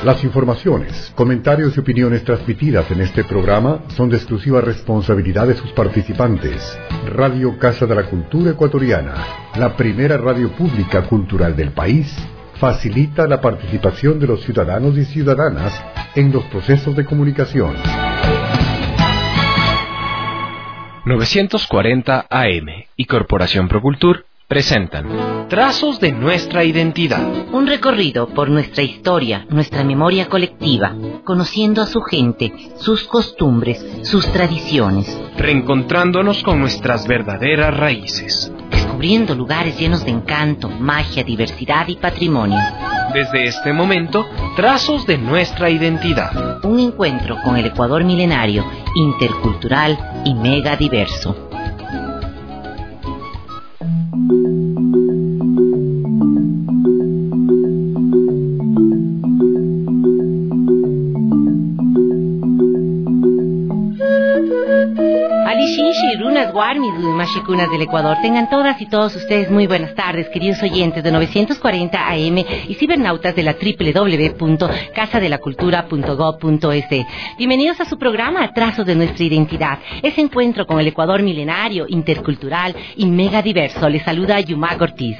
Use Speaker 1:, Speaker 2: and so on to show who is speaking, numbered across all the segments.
Speaker 1: Las informaciones, comentarios y opiniones transmitidas en este programa son de exclusiva responsabilidad de sus participantes. Radio Casa de la Cultura Ecuatoriana, la primera radio pública cultural del país, facilita la participación de los ciudadanos y ciudadanas en los procesos de comunicación.
Speaker 2: 940 AM y Corporación Procultur presentan Trazos de nuestra identidad.
Speaker 3: Un recorrido por nuestra historia, nuestra memoria colectiva, conociendo a su gente, sus costumbres, sus tradiciones.
Speaker 2: Reencontrándonos con nuestras verdaderas raíces.
Speaker 3: Descubriendo lugares llenos de encanto, magia, diversidad y patrimonio.
Speaker 2: Desde este momento, Trazos de nuestra identidad.
Speaker 3: Un encuentro con el Ecuador milenario, intercultural y mega diverso. Mashikunas del Ecuador. Tengan todas y todos ustedes muy buenas tardes, queridos oyentes de 940 AM y cibernautas de la www.casadelacultura.gov.es. Bienvenidos a su programa Trazos de nuestra identidad. Ese encuentro con el Ecuador milenario, intercultural y mega diverso. Les saluda Yumak Ortiz.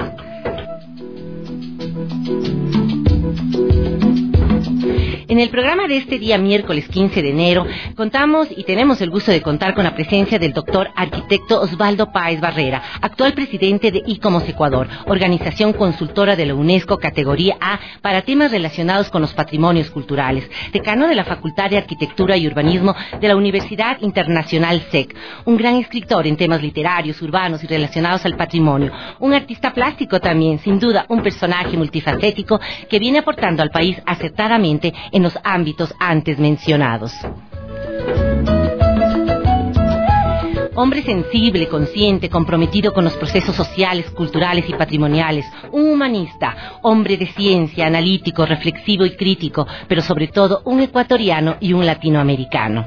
Speaker 3: En el programa de este día, miércoles 15 de enero, contamos y tenemos el gusto de contar con la presencia del doctor arquitecto Osvaldo Páez Barrera, actual presidente de ICOMOS Ecuador, organización consultora de la UNESCO categoría A para temas relacionados con los patrimonios culturales, decano de la Facultad de Arquitectura y Urbanismo de la Universidad Internacional SEC, un gran escritor en temas literarios, urbanos y relacionados al patrimonio, un artista plástico también, sin duda un personaje multifacético que viene aportando al país acertadamente en los ámbitos antes mencionados. Hombre sensible, consciente, comprometido con los procesos sociales, culturales y patrimoniales, un humanista, hombre de ciencia, analítico, reflexivo y crítico, pero sobre todo un ecuatoriano y un latinoamericano.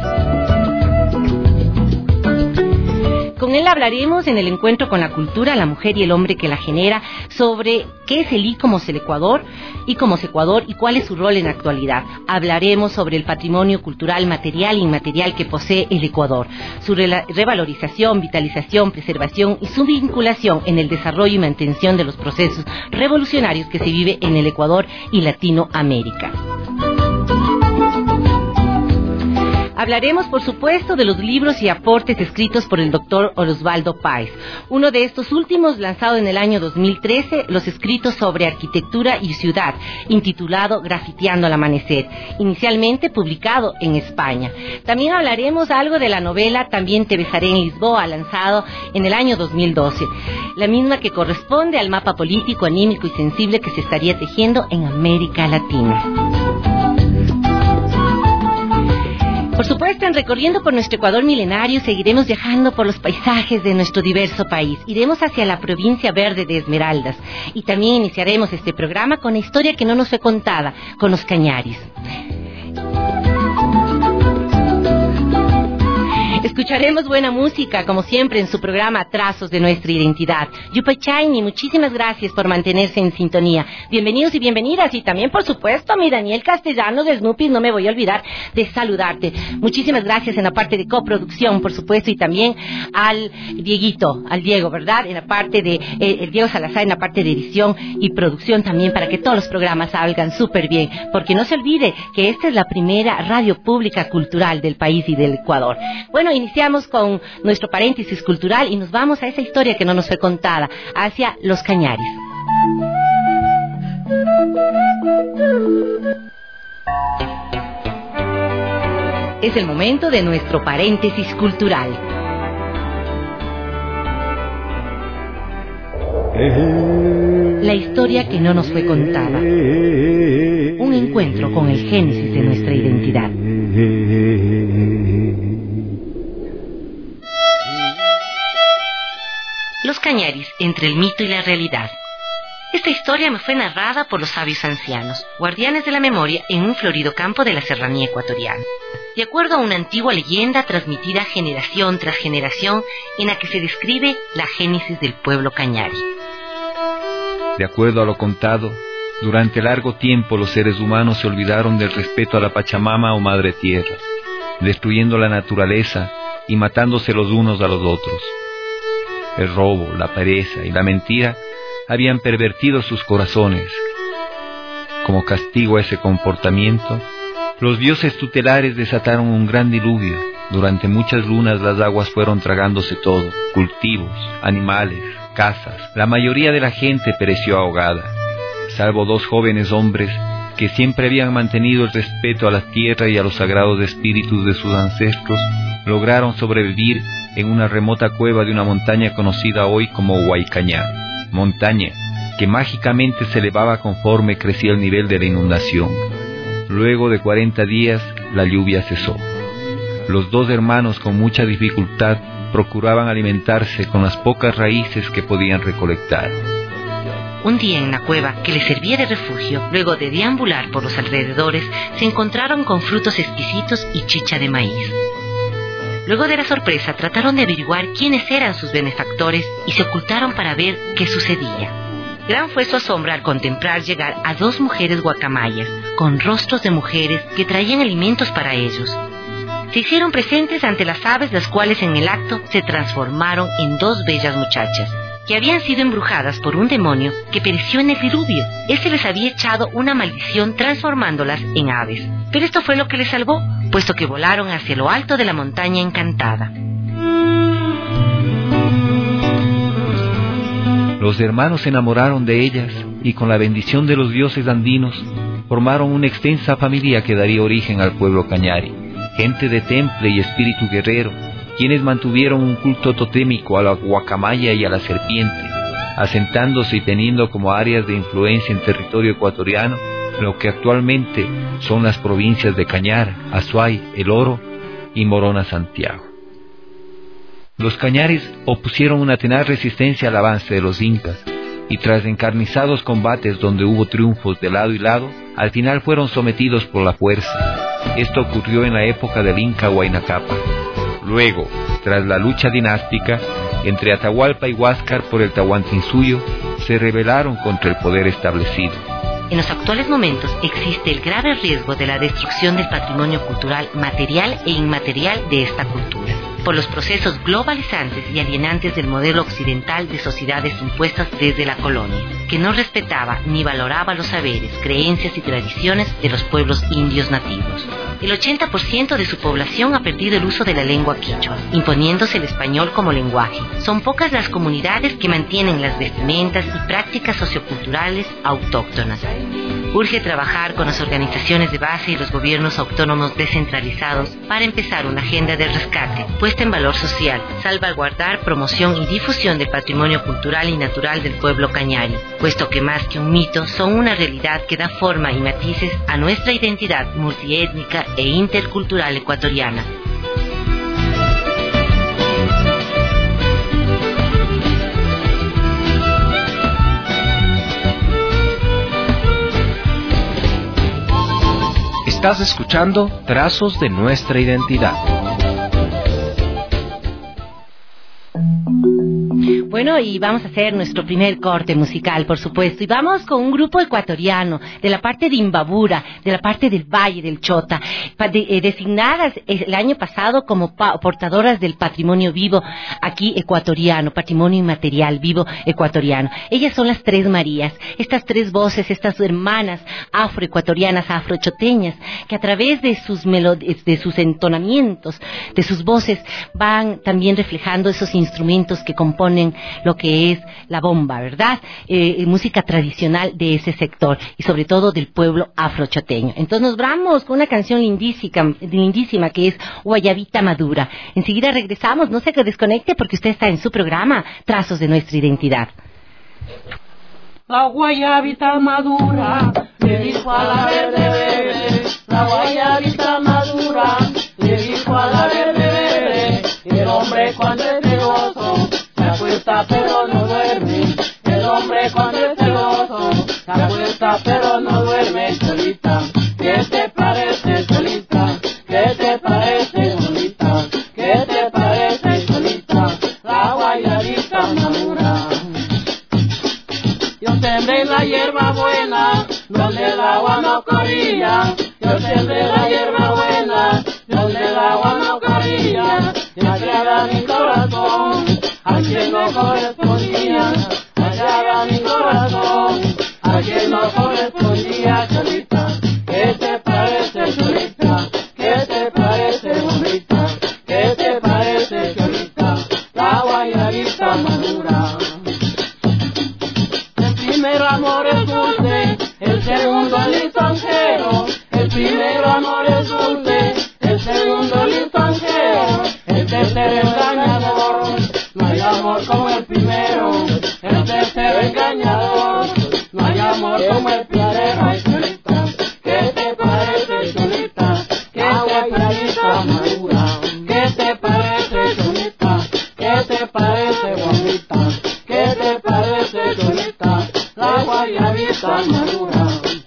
Speaker 3: Con él hablaremos en el encuentro con la cultura, la mujer y el hombre que la genera, sobre qué es el ICOMOS Ecuador y cuál es su rol en la actualidad. Hablaremos sobre el patrimonio cultural material e inmaterial que posee el Ecuador, su revalorización, vitalización, preservación y su vinculación en el desarrollo y mantención de los procesos revolucionarios que se vive en el Ecuador y Latinoamérica. Hablaremos, por supuesto, de los libros y aportes escritos por el doctor Osvaldo Páez. Uno de estos últimos, lanzado en el año 2013, los escritos sobre arquitectura y ciudad, intitulado Grafiteando al Amanecer, inicialmente publicado en España. También hablaremos algo de la novela También te besaré en Lisboa, lanzado en el año 2012, la misma que corresponde al mapa político, anímico y sensible que se estaría tejiendo en América Latina. Por supuesto, en recorriendo por nuestro Ecuador milenario, seguiremos viajando por los paisajes de nuestro diverso país. Iremos hacia la provincia verde de Esmeraldas y también iniciaremos este programa con la historia que no nos fue contada, con los cañaris. Escucharemos buena música, como siempre, en su programa Trazos de nuestra identidad. Yupaychayni, muchísimas gracias por mantenerse en sintonía. Bienvenidos y bienvenidas. Y también, por supuesto, a mi Daniel Castellano de Snoopy, no me voy a olvidar de saludarte. Muchísimas gracias en la parte de coproducción, por supuesto, y también al Diego, ¿verdad? En la parte de, el Diego Salazar, en la parte de edición y producción también, para que todos los programas salgan súper bien. Porque no se olvide que esta es la primera radio pública cultural del país y del Ecuador. Bueno, iniciamos con nuestro paréntesis cultural y nos vamos a esa historia que no nos fue contada, hacia los cañaris. Es el momento de nuestro paréntesis cultural. La historia que no nos fue contada. Un encuentro con el génesis de nuestra identidad. Los cañaris, entre el mito y la realidad. Esta historia me fue narrada por los sabios ancianos, guardianes de la memoria en un florido campo de la serranía ecuatoriana. De acuerdo a una antigua leyenda transmitida generación tras generación, en la que se describe la génesis del pueblo cañari.
Speaker 4: De acuerdo a lo contado, Durante largo tiempo los seres humanos se olvidaron del respeto a la Pachamama o Madre Tierra, destruyendo la naturaleza y matándose los unos a los otros. El robo, la pereza y la mentira habían pervertido sus corazones. Como castigo a ese comportamiento, los dioses tutelares desataron un gran diluvio. Durante muchas lunas las aguas fueron tragándose todo, cultivos, animales, casas. La mayoría de la gente pereció ahogada, salvo 2 jóvenes hombres que siempre habían mantenido el respeto a la tierra y a los sagrados espíritus de sus ancestros. Lograron sobrevivir en una remota cueva de una montaña conocida hoy como Huaycañá, montaña que mágicamente se elevaba conforme crecía el nivel de la inundación. Luego de 40 días, la lluvia cesó. Los 2 hermanos, con mucha dificultad, procuraban alimentarse con las pocas raíces que podían recolectar.
Speaker 3: Un día en la cueva, que les servía de refugio, luego de deambular por los alrededores, se encontraron con frutos exquisitos y chicha de maíz. Luego de la sorpresa, trataron de averiguar quiénes eran sus benefactores y se ocultaron para ver qué sucedía. Gran fue su asombro al contemplar llegar a 2 mujeres guacamayas, con rostros de mujeres que traían alimentos para ellos. Se hicieron presentes ante las aves, las cuales en el acto se transformaron en 2 bellas muchachas, que habían sido embrujadas por un demonio que pereció en el diluvio. Este les había echado una maldición transformándolas en aves. Pero esto fue lo que les salvó, puesto que volaron hacia lo alto de la montaña encantada.
Speaker 4: Los hermanos se enamoraron de ellas y con la bendición de los dioses andinos formaron una extensa familia que daría origen al pueblo cañari. Gente de temple y espíritu guerrero, quienes mantuvieron un culto totémico a la guacamaya y a la serpiente, asentándose y teniendo como áreas de influencia en territorio ecuatoriano lo que actualmente son las provincias de Cañar, Azuay, El Oro y Morona Santiago. Los cañaris opusieron una tenaz resistencia al avance de los incas y tras encarnizados combates donde hubo triunfos de lado y lado, al final fueron sometidos por la fuerza. Esto ocurrió en la época del Inca Huayna Cápac. Luego, tras la lucha dinástica entre Atahualpa y Huáscar por el Tahuantinsuyo, se rebelaron contra el poder establecido.
Speaker 3: En los actuales momentos existe el grave riesgo de la destrucción del patrimonio cultural material e inmaterial de esta cultura, por los procesos globalizantes y alienantes del modelo occidental de sociedades impuestas desde la colonia, que no respetaba ni valoraba los saberes, creencias y tradiciones de los pueblos indios nativos. El 80% de su población ha perdido el uso de la lengua quichua, imponiéndose el español como lenguaje. Son pocas las comunidades que mantienen las vestimentas y prácticas socioculturales autóctonas. Urge trabajar con las organizaciones de base y los gobiernos autónomos descentralizados para empezar una agenda de rescate, puesta en valor social, salvaguardar, promoción y difusión del patrimonio cultural y natural del pueblo cañari, puesto que más que un mito son una realidad que da forma y matices a nuestra identidad multiétnica e intercultural ecuatoriana.
Speaker 2: Estás escuchando Trazos de Nuestra Identidad.
Speaker 3: Bueno, y vamos a hacer nuestro primer corte musical, por supuesto, y vamos con un grupo ecuatoriano, de la parte de Imbabura, de la parte del Valle del Chota, designadas el año pasado como portadoras del patrimonio vivo aquí ecuatoriano, patrimonio inmaterial vivo ecuatoriano. Ellas son las Tres Marías, estas 3 voces, estas hermanas afroecuatorianas, afrochoteñas, que a través de sus de sus entonamientos, de sus voces, van también reflejando esos instrumentos que componen lo que es la bomba, ¿verdad? Música tradicional de ese sector y sobre todo del pueblo afrochoteño. Entonces nos vamos con una canción lindísima que es Guayabita Madura. Enseguida regresamos, no se desconecte porque usted está en su programa Trazos de Nuestra Identidad.
Speaker 5: La guayabita madura le dijo a la verde bebé, la guayabita madura le dijo a la verde bebé, el hombre cuando es celoso se acuesta pero no duerme, el hombre cuando es celoso se acuesta pero no duerme. Solita, ¿qué te parece, Solita? ¿Qué te parece, Solita? ¿Qué te parece, Solita? La guayabita madura. Yo sembré la hierba buena corría, Dios es de la hierba buena, Dios del agua no corría, y hallaba mi corazón, a quien no correspondía, hallaba mi corazón, a quien no correspondía, Cholita, ¿qué te parece, Cholita? ¿Qué te parece, bonita? ¿Qué te parece, Cholita? La guayabita madura. El primer amor es dulce, el segundo lisonjero. El primer amor es dulce, el segundo lisonjero. El tercero engañador, no hay amor como el primero. El tercero engañador, no hay amor como el primero. Ay, Cholita, ¿qué te parece, Cholita? ¿Qué te parece, madura? ¿Qué te parece, Cholita? ¿Qué te parece, bonita? ¿Qué te parece, Cholita? La guayabita madura.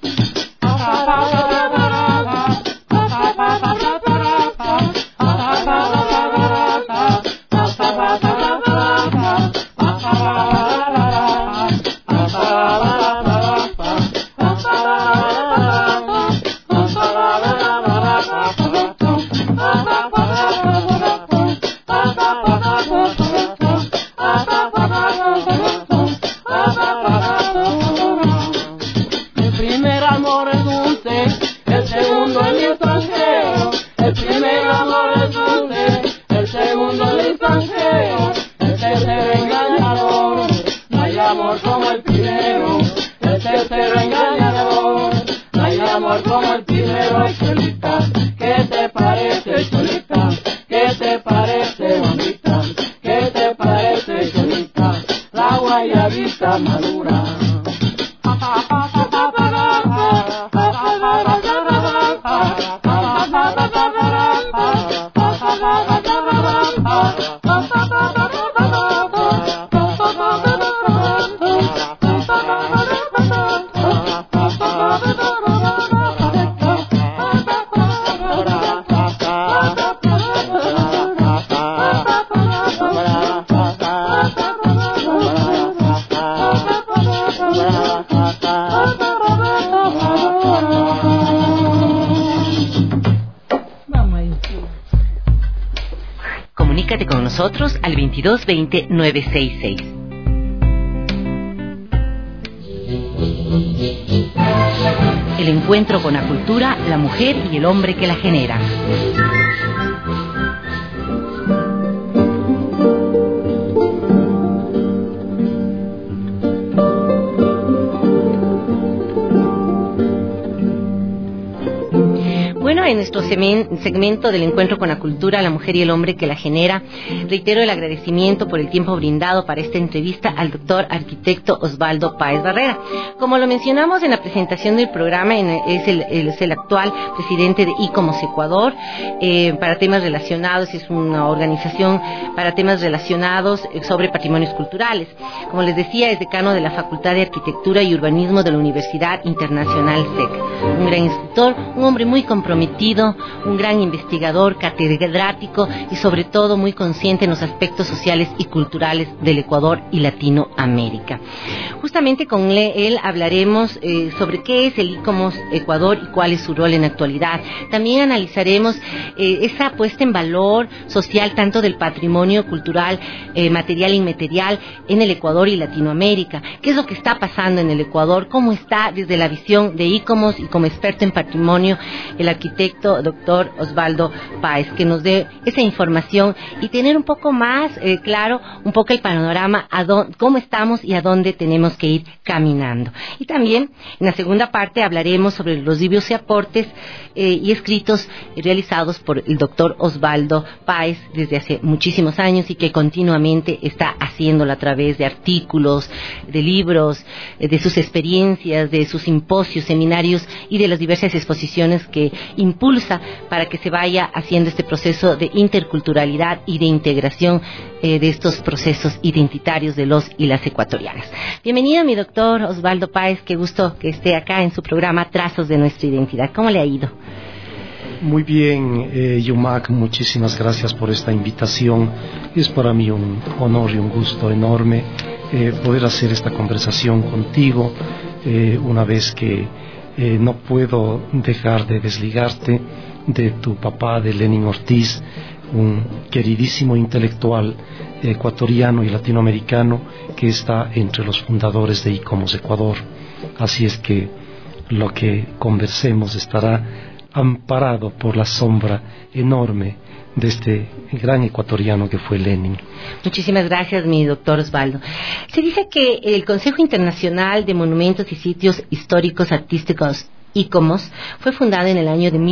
Speaker 3: Comunícate con nosotros al 2220-966. El encuentro con la cultura, la mujer y el hombre que la genera. En nuestro segmento del encuentro con la cultura, la mujer y el hombre que la genera, reitero el agradecimiento por el tiempo brindado para esta entrevista al doctor arquitecto Osvaldo Páez Barrera. Como lo mencionamos en la presentación del programa, es el actual presidente de ICOMOS Ecuador, para temas relacionados, es una organización para temas relacionados sobre patrimonios culturales. Como les decía, es decano de la Facultad de Arquitectura y Urbanismo de la Universidad Internacional SEC. Un gran instructor, un hombre muy comprometido, un gran investigador, catedrático y sobre todo muy consciente en los aspectos sociales y culturales del Ecuador y Latinoamérica. Justamente con él hablaremos sobre qué es el ICOMOS Ecuador y cuál es su rol en la actualidad. También analizaremos esa puesta en valor social tanto del patrimonio cultural, material e inmaterial en el Ecuador y Latinoamérica. ¿Qué es lo que está pasando en el Ecuador? ¿Cómo está desde la visión de ICOMOS y como experto en patrimonio el arquitecto doctor Osvaldo Páez, que nos dé esa información y tener un poco más claro un poco el panorama, cómo estamos y a dónde tenemos que ir caminando. Y también en la segunda parte hablaremos sobre los libros y aportes y escritos realizados por el doctor Osvaldo Páez desde hace muchísimos años y que continuamente está haciéndolo a través de artículos, de libros, de sus experiencias, de sus simposios, seminarios y de las diversas exposiciones que impulsa para que se vaya haciendo este proceso de interculturalidad y de integración de estos procesos identitarios de los y las ecuatorianas. Bienvenido, mi doctor Osvaldo Páez, qué gusto que esté acá en su programa Trazos de Nuestra Identidad. ¿Cómo le ha ido?
Speaker 6: Muy bien, Yumac, muchísimas gracias por esta invitación. Es para mí un honor y un gusto enorme poder hacer esta conversación contigo una vez que no puedo dejar de desligarte de tu papá, de Lenin Ortiz, un queridísimo intelectual ecuatoriano y latinoamericano que está entre los fundadores de ICOMOS Ecuador. Así es que lo que conversemos estará amparado por la sombra enorme de este gran ecuatoriano que fue Lenin.
Speaker 3: Muchísimas gracias, mi doctor Osvaldo. Se dice que el Consejo Internacional de Monumentos y Sitios Históricos Artísticos, ICOMOS, fue fundado en el año de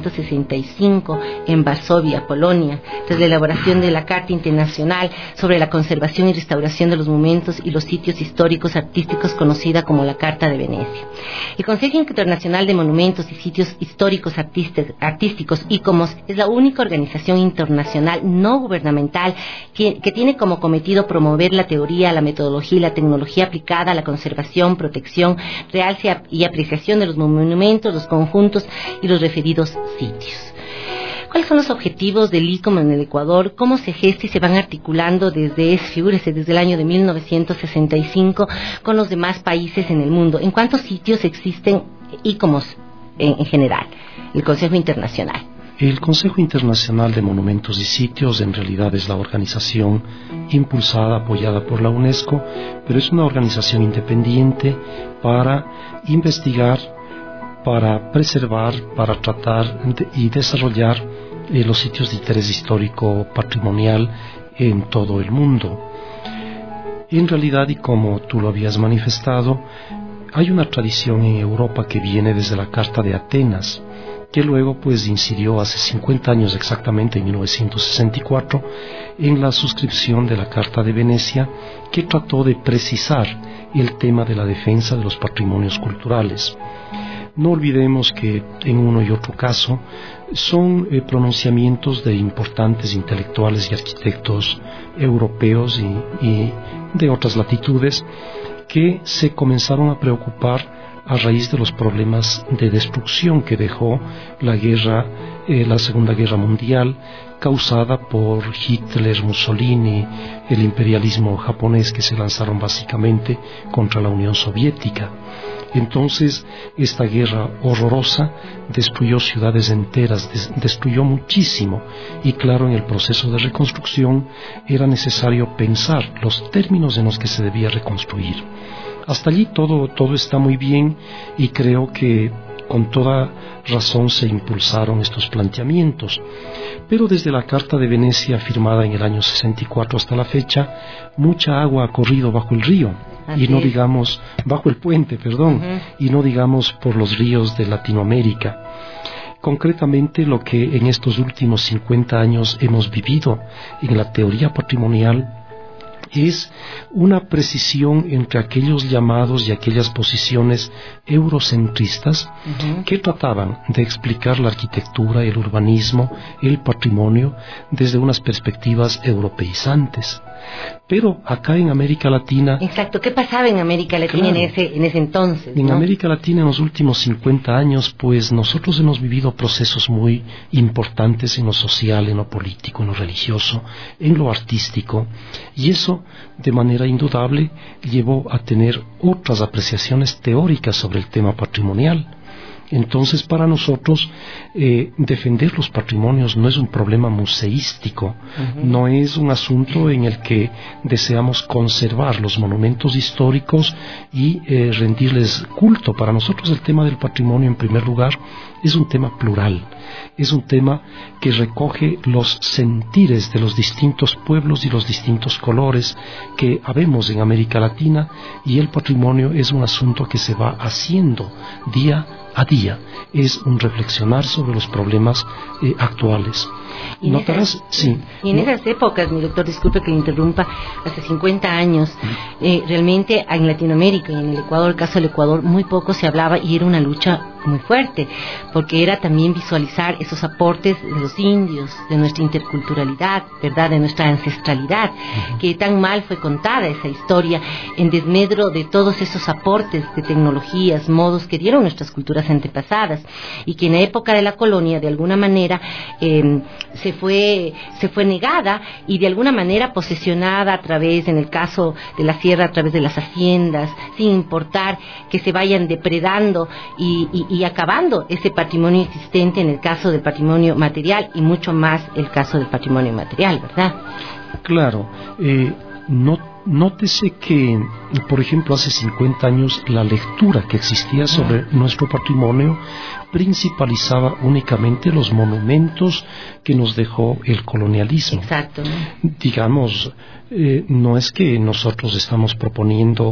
Speaker 3: 1965 en Varsovia, Polonia, tras la elaboración de la Carta Internacional sobre la Conservación y Restauración de los Monumentos y los Sitios Históricos Artísticos, conocida como la Carta de Venecia. El Consejo Internacional de Monumentos y Sitios Históricos Artísticos, ICOMOS, es la única organización internacional no gubernamental que tiene como cometido promover la teoría, la metodología y la tecnología aplicada a la conservación, protección, realce y apreciación de los monumentos, los conjuntos y los referidos sitios. ¿Cuáles son los objetivos del ICOMOS en el Ecuador? ¿Cómo se gesta y se van articulando desde el año de 1965 con los demás países en el mundo? ¿En cuántos sitios existen ICOMOS en general, el Consejo Internacional?
Speaker 6: El Consejo Internacional de Monumentos y Sitios en realidad es la organización impulsada, apoyada por la UNESCO, pero es una organización independiente para investigar, para preservar, para tratar y desarrollar los sitios de interés histórico patrimonial en todo el mundo. En realidad, y como tú lo habías manifestado, hay una tradición en Europa que viene desde la Carta de Atenas, que luego pues incidió hace 50 años exactamente, en 1964, en la suscripción de la Carta de Venecia, que trató de precisar el tema de la defensa de los patrimonios culturales. No olvidemos que en uno y otro caso son pronunciamientos de importantes intelectuales y arquitectos europeos y de otras latitudes que se comenzaron a preocupar a raíz de los problemas de destrucción que dejó la Segunda Guerra Mundial, causada por Hitler, Mussolini, el imperialismo japonés, que se lanzaron básicamente contra la Unión Soviética. Entonces, esta guerra horrorosa destruyó ciudades enteras, destruyó muchísimo, y claro, en el proceso de reconstrucción era necesario pensar los términos en los que se debía reconstruir. Hasta allí todo está muy bien, y creo que con toda razón se impulsaron estos planteamientos. Pero desde la Carta de Venecia, firmada en el año 64 hasta la fecha, mucha agua ha corrido bajo el río. Así y no es. Digamos, bajo el puente, y no digamos por los ríos de Latinoamérica. Concretamente, lo que en estos últimos 50 años hemos vivido en la teoría patrimonial es una precisión entre aquellos llamados y aquellas posiciones eurocentristas que trataban de explicar la arquitectura, el urbanismo, el patrimonio desde unas perspectivas europeizantes. Pero acá en América Latina...
Speaker 3: Exacto, ¿qué pasaba en América Latina en ese entonces?
Speaker 6: En América Latina en los últimos 50 años, pues nosotros hemos vivido procesos muy importantes en lo social, en lo político, en lo religioso, en lo artístico, y eso de manera indudable llevó a tener otras apreciaciones teóricas sobre el tema patrimonial. Entonces, para nosotros, defender los patrimonios no es un problema museístico, no es un asunto en el que deseamos conservar los monumentos históricos y rendirles culto. Para nosotros el tema del patrimonio, en primer lugar, es un tema plural, es un tema que recoge los sentires de los distintos pueblos y los distintos colores que habemos en América Latina, y el patrimonio es un asunto que se va haciendo día a día, es un reflexionar sobre los problemas actuales.
Speaker 3: Y notarás, en esas épocas, mi doctor, disculpe que le interrumpa, hace 50 años, realmente en Latinoamérica y en el Ecuador, el caso del Ecuador, muy poco se hablaba y era una lucha muy fuerte, porque era también visualizar esos aportes de los indios, de nuestra interculturalidad, ¿verdad?, de nuestra ancestralidad, que tan mal fue contada esa historia en desmedro de todos esos aportes de tecnologías, modos que dieron nuestras culturas antepasadas, y que en la época de la colonia de alguna manera se fue negada y de alguna manera posesionada a través, en el caso de la sierra, a través de las haciendas, sin importar que se vayan depredando y acabando ese patrimonio existente en el caso del patrimonio material y mucho más el caso del patrimonio inmaterial, ¿verdad?
Speaker 6: Claro, nótese que, por ejemplo, hace 50 años la lectura que existía sobre nuestro patrimonio principalizaba únicamente los monumentos que nos dejó el colonialismo.
Speaker 3: Exacto.
Speaker 6: Digamos, no es que nosotros estamos proponiendo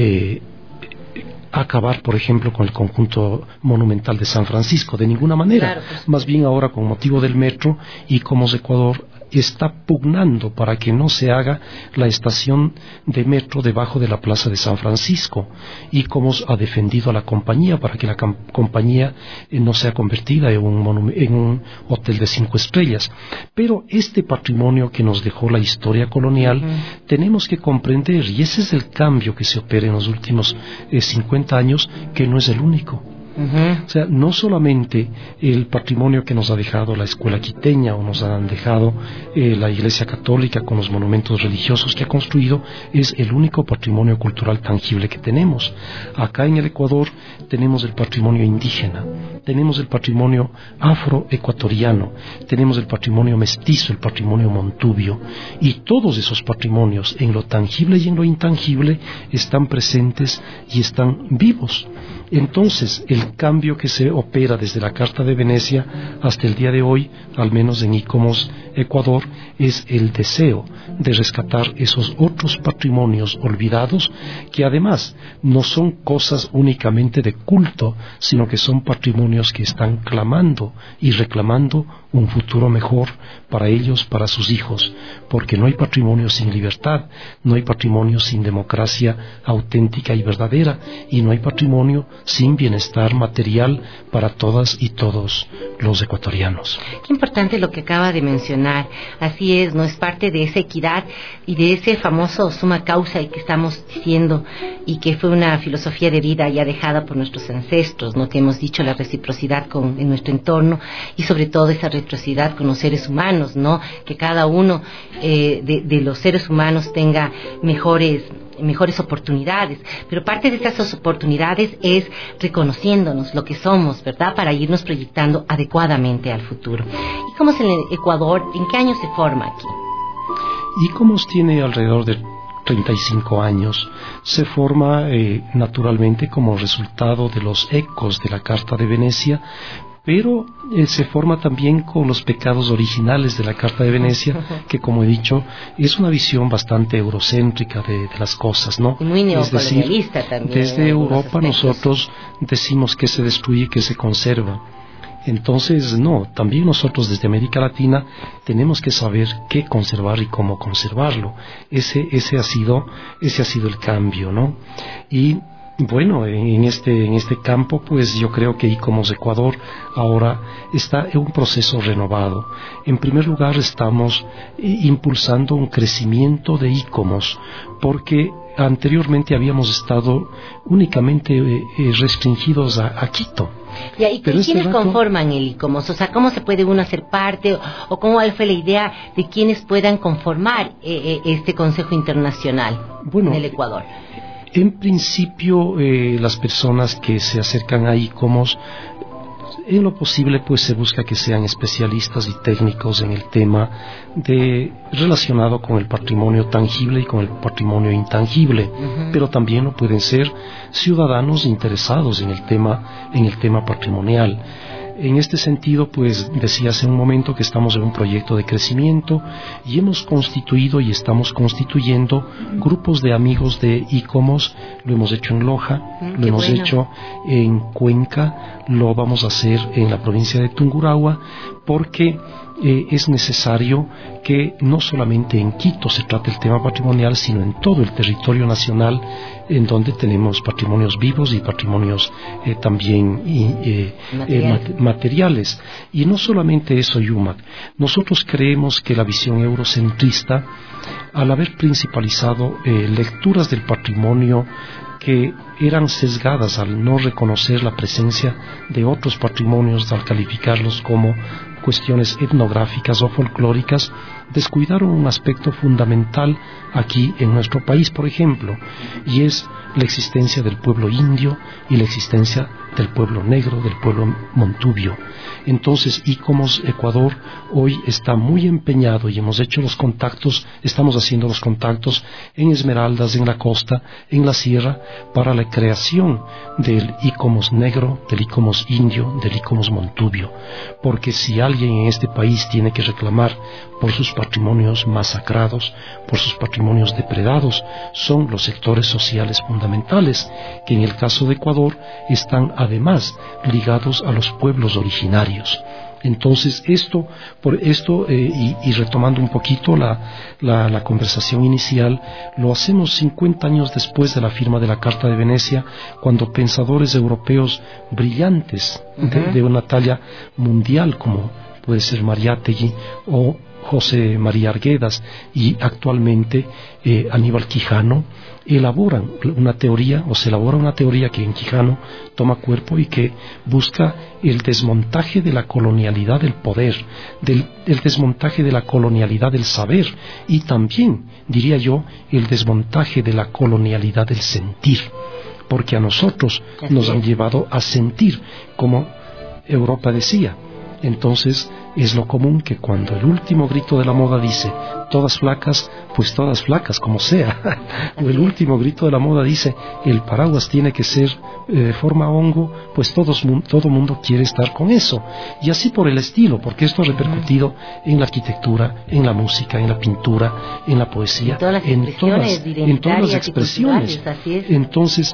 Speaker 6: acabar, por ejemplo, con el conjunto monumental de San Francisco, de ninguna manera.
Speaker 3: Claro, pues,
Speaker 6: más bien ahora con motivo del metro y Icomos Ecuador está pugnando para que no se haga la estación de metro debajo de la plaza de San Francisco. Icomos ha defendido a la compañía para que la compañía no sea convertida en un hotel de 5 estrellas. Pero este patrimonio que nos dejó la historia colonial tenemos que comprender, y ese es el cambio que se opera en los últimos 50 años, que no es el único. O sea, no solamente el patrimonio que nos ha dejado la escuela quiteña o nos han dejado la Iglesia Católica con los monumentos religiosos que ha construido es el único patrimonio cultural tangible que tenemos. Acá en el Ecuador tenemos el patrimonio indígena, tenemos el patrimonio afroecuatoriano, tenemos el patrimonio mestizo, el patrimonio montubio, y todos esos patrimonios, en lo tangible y en lo intangible, están presentes y están vivos. Entonces, el cambio que se opera desde la Carta de Venecia hasta el día de hoy, al menos en Icomos, Ecuador, es el deseo de rescatar esos otros patrimonios olvidados, que además no son cosas únicamente de culto, sino que son patrimonios que están clamando y reclamando un futuro mejor para ellos, para sus hijos, porque no hay patrimonio sin libertad, no hay patrimonio sin democracia auténtica y verdadera, y no hay patrimonio sin bienestar material para todas y todos los ecuatorianos.
Speaker 3: Qué importante lo que acaba de mencionar. Así es, no es parte de esa equidad y de ese famoso summa causa que estamos diciendo, y que fue una filosofía de vida ya dejada por nuestros ancestros, ¿no? Que hemos dicho, la reciprocidad en nuestro entorno, y sobre todo esa reciprocidad con los seres humanos, ¿no? Que cada uno de los seres humanos tenga mejores oportunidades, pero parte de esas oportunidades es reconociéndonos lo que somos, ¿verdad?, para irnos proyectando adecuadamente al futuro. ¿Y cómo es en el Ecuador? ¿En qué año se forma aquí?
Speaker 6: Icomos tiene alrededor de 35 años. Se forma naturalmente como resultado de los ecos de la Carta de Venecia, pero se forma también con los pecados originales de la Carta de Venecia, que, como he dicho, es una visión bastante eurocéntrica de las cosas, ¿no?
Speaker 3: Y muy neocolonialista,
Speaker 6: es decir,
Speaker 3: también.
Speaker 6: Desde Europa nosotros decimos que se destruye y que se conserva. Entonces, no, también nosotros desde América Latina tenemos que saber qué conservar y cómo conservarlo. Ese ha sido el cambio, ¿no? Y bueno, en este campo, pues yo creo que Icomos Ecuador ahora está en un proceso renovado. En primer lugar, estamos impulsando un crecimiento de Icomos, porque anteriormente habíamos estado únicamente restringidos a Quito.
Speaker 3: ¿Y quiénes conforman el Icomos? O sea, ¿cómo se puede uno hacer parte? ¿O cómo fue la idea de quienes puedan conformar este Consejo Internacional en el Ecuador?
Speaker 6: En principio, las personas que se acercan a Icomos, en lo posible, pues se busca que sean especialistas y técnicos en el tema relacionado con el patrimonio tangible y con el patrimonio intangible, pero también lo pueden ser ciudadanos interesados en el tema patrimonial. En este sentido, pues decía hace un momento que estamos en un proyecto de crecimiento y hemos constituido y estamos constituyendo grupos de amigos de ICOMOS. Lo hemos hecho en Loja, lo hemos hecho en Cuenca, lo vamos a hacer en la provincia de Tungurahua, porque es necesario que no solamente en Quito se trate el tema patrimonial, sino en todo el territorio nacional, en donde tenemos patrimonios vivos y patrimonios también materiales. Y no solamente eso, Yumak. Nosotros creemos que la visión eurocentrista, al haber principalizado lecturas del patrimonio que eran sesgadas al no reconocer la presencia de otros patrimonios, al calificarlos como cuestiones etnográficas o folclóricas, descuidaron un aspecto fundamental aquí en nuestro país, por ejemplo, y es la existencia del pueblo indio y la existencia del pueblo negro, del pueblo montubio. Entonces, ICOMOS Ecuador hoy está muy empeñado y hemos hecho los contactos, estamos haciendo los contactos en Esmeraldas, en la costa, en la sierra, para la creación del ICOMOS negro, del ICOMOS indio, del ICOMOS montubio. Porque si alguien en este país tiene que reclamar por sus patrimonios masacrados, por sus patrimonios depredados, son los sectores sociales fundamentales, que en el caso de Ecuador están además ligados a los pueblos originarios. Entonces y retomando un poquito la conversación inicial, lo hacemos 50 años después de la firma de la Carta de Venecia, cuando pensadores europeos brillantes de una talla mundial, como puede ser Mariátegui o José María Arguedas y actualmente Aníbal Quijano, elaboran una teoría, o se elabora una teoría que en Quijano toma cuerpo y que busca el desmontaje de la colonialidad del poder, el desmontaje de la colonialidad del saber y también, diría yo, el desmontaje de la colonialidad del sentir, porque a nosotros nos han llevado a sentir, como Europa decía. Entonces es lo común que cuando el último grito de la moda dice todas flacas, pues todas flacas como sea, o el último grito de la moda dice el paraguas tiene que ser de forma hongo, pues todo mundo quiere estar con eso, y así por el estilo, porque esto ha repercutido en la arquitectura, en la música, en la pintura, en la poesía, en todas las expresiones. Entonces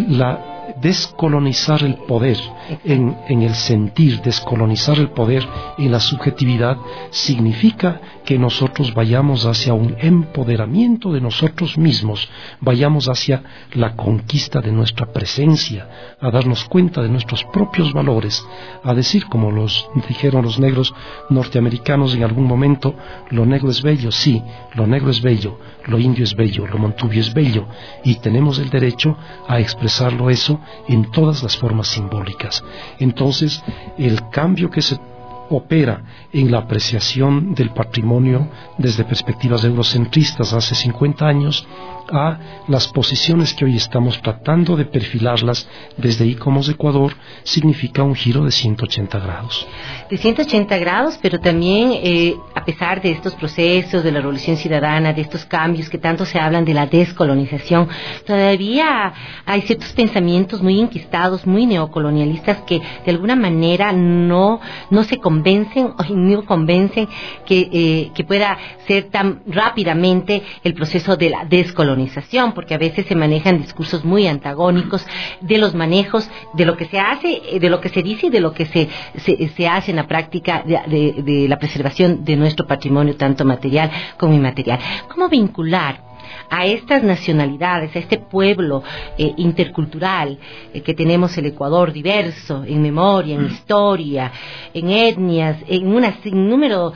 Speaker 6: descolonizar el poder en el sentir, descolonizar el poder en la subjetividad, significa que nosotros vayamos hacia un empoderamiento de nosotros mismos, vayamos hacia la conquista de nuestra presencia, a darnos cuenta de nuestros propios valores, a decir, como dijeron los negros norteamericanos en algún momento, lo negro es bello, sí, lo negro es bello, lo indio es bello, lo montubio es bello, y tenemos el derecho a expresarlo eso en todas las formas simbólicas. Entonces, el cambio que se opera en la apreciación del patrimonio desde perspectivas eurocentristas hace 50 años a las posiciones que hoy estamos tratando de perfilarlas desde ICOMOS Ecuador, significa un giro de 180 grados.
Speaker 3: De 180 grados, pero también a pesar de estos procesos de la revolución ciudadana, de estos cambios que tanto se hablan de la descolonización, todavía hay ciertos pensamientos muy enquistados, muy neocolonialistas, que de alguna manera no se convencen o no convencen que pueda ser tan rápidamente el proceso de la descolonización, porque a veces se manejan discursos muy antagónicos de los manejos, de lo que se hace, de lo que se dice y de lo que se hace en la práctica de la preservación de nuestro patrimonio, tanto material como inmaterial. ¿Cómo vincular a estas nacionalidades, a este pueblo intercultural que tenemos el Ecuador diverso en memoria, en historia, en etnias, en un sinnúmero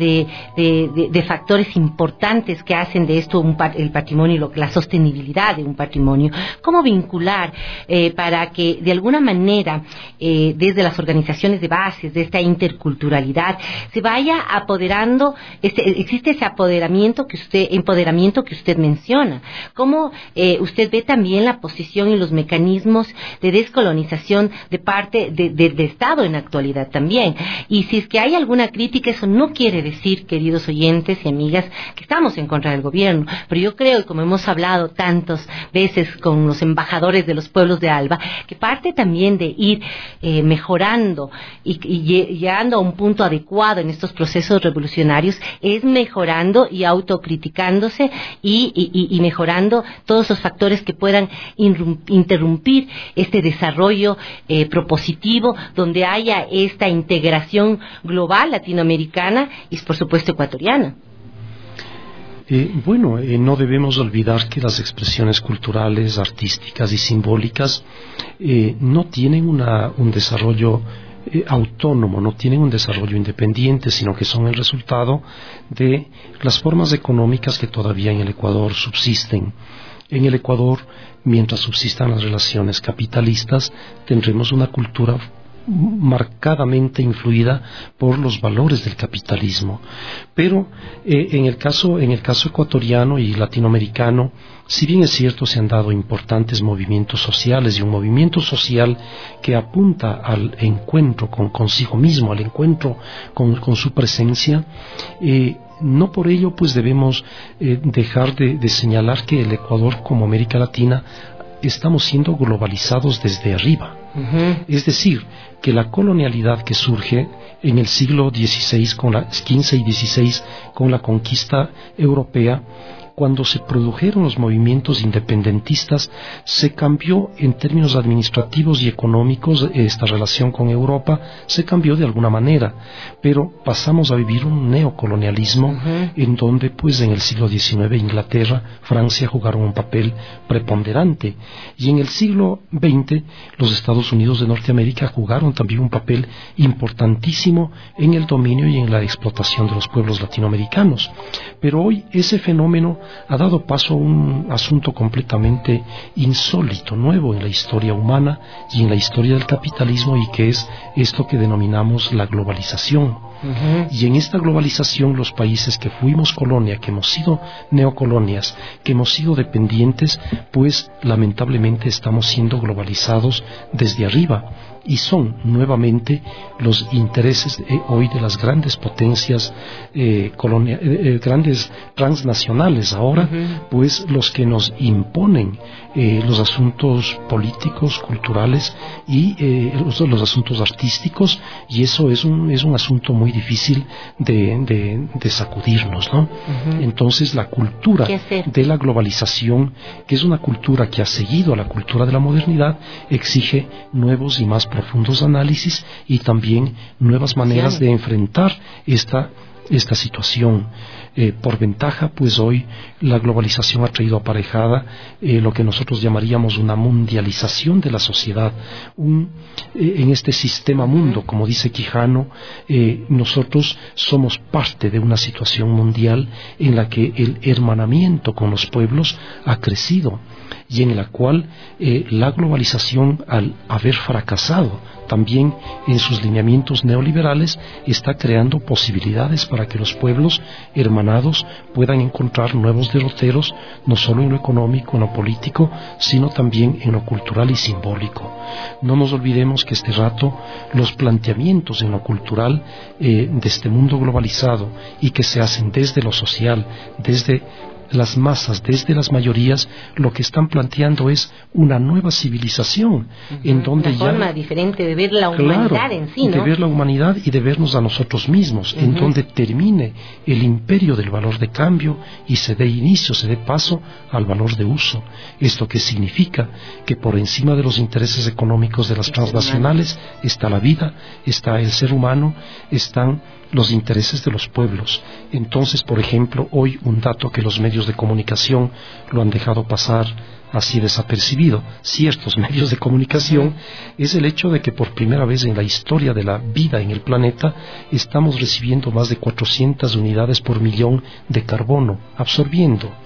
Speaker 3: de factores importantes que hacen de esto el patrimonio, la sostenibilidad de un patrimonio? ¿Cómo vincular para que de alguna manera desde las organizaciones de bases de esta interculturalidad se vaya apoderando, existe ese empoderamiento que usted menciona? ¿Cómo usted ve también la posición y los mecanismos de descolonización de parte del Estado en la actualidad también? tiene. Y si es que hay alguna crítica, eso no quiere decir, queridos oyentes y amigas, que estamos en contra del gobierno. Pero yo creo, y como hemos hablado tantas veces con los embajadores de los pueblos de Alba, que parte también de ir mejorando y llegando a un punto adecuado en estos procesos revolucionarios es mejorando y autocriticándose y mejorando todos los factores que puedan interrumpir este desarrollo propositivo, donde haya esta integración global latinoamericana y, por supuesto, ecuatoriana.
Speaker 6: No debemos olvidar que las expresiones culturales, artísticas y simbólicas no tienen un desarrollo autónomo, no tienen un desarrollo independiente, sino que son el resultado de las formas económicas que todavía en el Ecuador subsisten. En el Ecuador, mientras subsistan las relaciones capitalistas, tendremos una cultura marcadamente influida por los valores del capitalismo. Pero en el caso ecuatoriano y latinoamericano, si bien es cierto, se han dado importantes movimientos sociales, y un movimiento social que apunta al encuentro consigo mismo, al encuentro con su presencia, no por ello pues debemos dejar de señalar que el Ecuador, como América Latina, estamos siendo globalizados desde arriba. Es decir, que la colonialidad que surge en el siglo XVI, XV y XVI, con la conquista europea, cuando se produjeron los movimientos independentistas, se cambió en términos administrativos y económicos esta relación con Europa, se cambió de alguna manera, pero pasamos a vivir un neocolonialismo en donde pues en el siglo XIX Inglaterra, Francia jugaron un papel preponderante, y en el siglo XX los Estados Unidos de Norteamérica jugaron también un papel importantísimo en el dominio y en la explotación de los pueblos latinoamericanos. Pero hoy ese fenómeno ha dado paso a un asunto completamente insólito, nuevo en la historia humana y en la historia del capitalismo, y que es esto que denominamos la globalización. Y en esta globalización, los países que fuimos colonia, que hemos sido neocolonias, que hemos sido dependientes, pues lamentablemente estamos siendo globalizados desde arriba. Y son nuevamente los intereses hoy de las grandes potencias grandes transnacionales ahora, pues los que nos imponen los asuntos políticos, culturales y los asuntos artísticos, y eso es un asunto muy difícil de sacudirnos, ¿no? Entonces la cultura de la globalización, que es una cultura que ha seguido a la cultura de la modernidad, exige nuevos y más profundos análisis y también nuevas maneras de enfrentar esta situación. Por ventaja, pues hoy la globalización ha traído aparejada lo que nosotros llamaríamos una mundialización de la sociedad. En este sistema mundo, como dice Quijano, nosotros somos parte de una situación mundial en la que el hermanamiento con los pueblos ha crecido, y en la cual la globalización, al haber fracasado también en sus lineamientos neoliberales, está creando posibilidades para que los pueblos hermanados puedan encontrar nuevos derroteros, no solo en lo económico, en lo político, sino también en lo cultural y simbólico. No nos olvidemos que este rato los planteamientos en lo cultural de este mundo globalizado, y que se hacen desde lo social, desde las masas, desde las mayorías, lo que están planteando es una nueva civilización, en donde
Speaker 3: una forma diferente de ver la humanidad en sí, ¿no?
Speaker 6: De ver la humanidad y de vernos a nosotros mismos, en donde termine el imperio del valor de cambio y se dé inicio, se dé paso al valor de uso. ¿Esto qué significa? Que por encima de los intereses económicos de las transnacionales está la vida, está el ser humano, están los intereses de los pueblos. Entonces, por ejemplo, hoy un dato que los medios de comunicación lo han dejado pasar así desapercibido, ciertos medios de comunicación, es el hecho de que por primera vez en la historia de la vida en el planeta estamos recibiendo más de 400 unidades por millón de carbono, absorbiendo.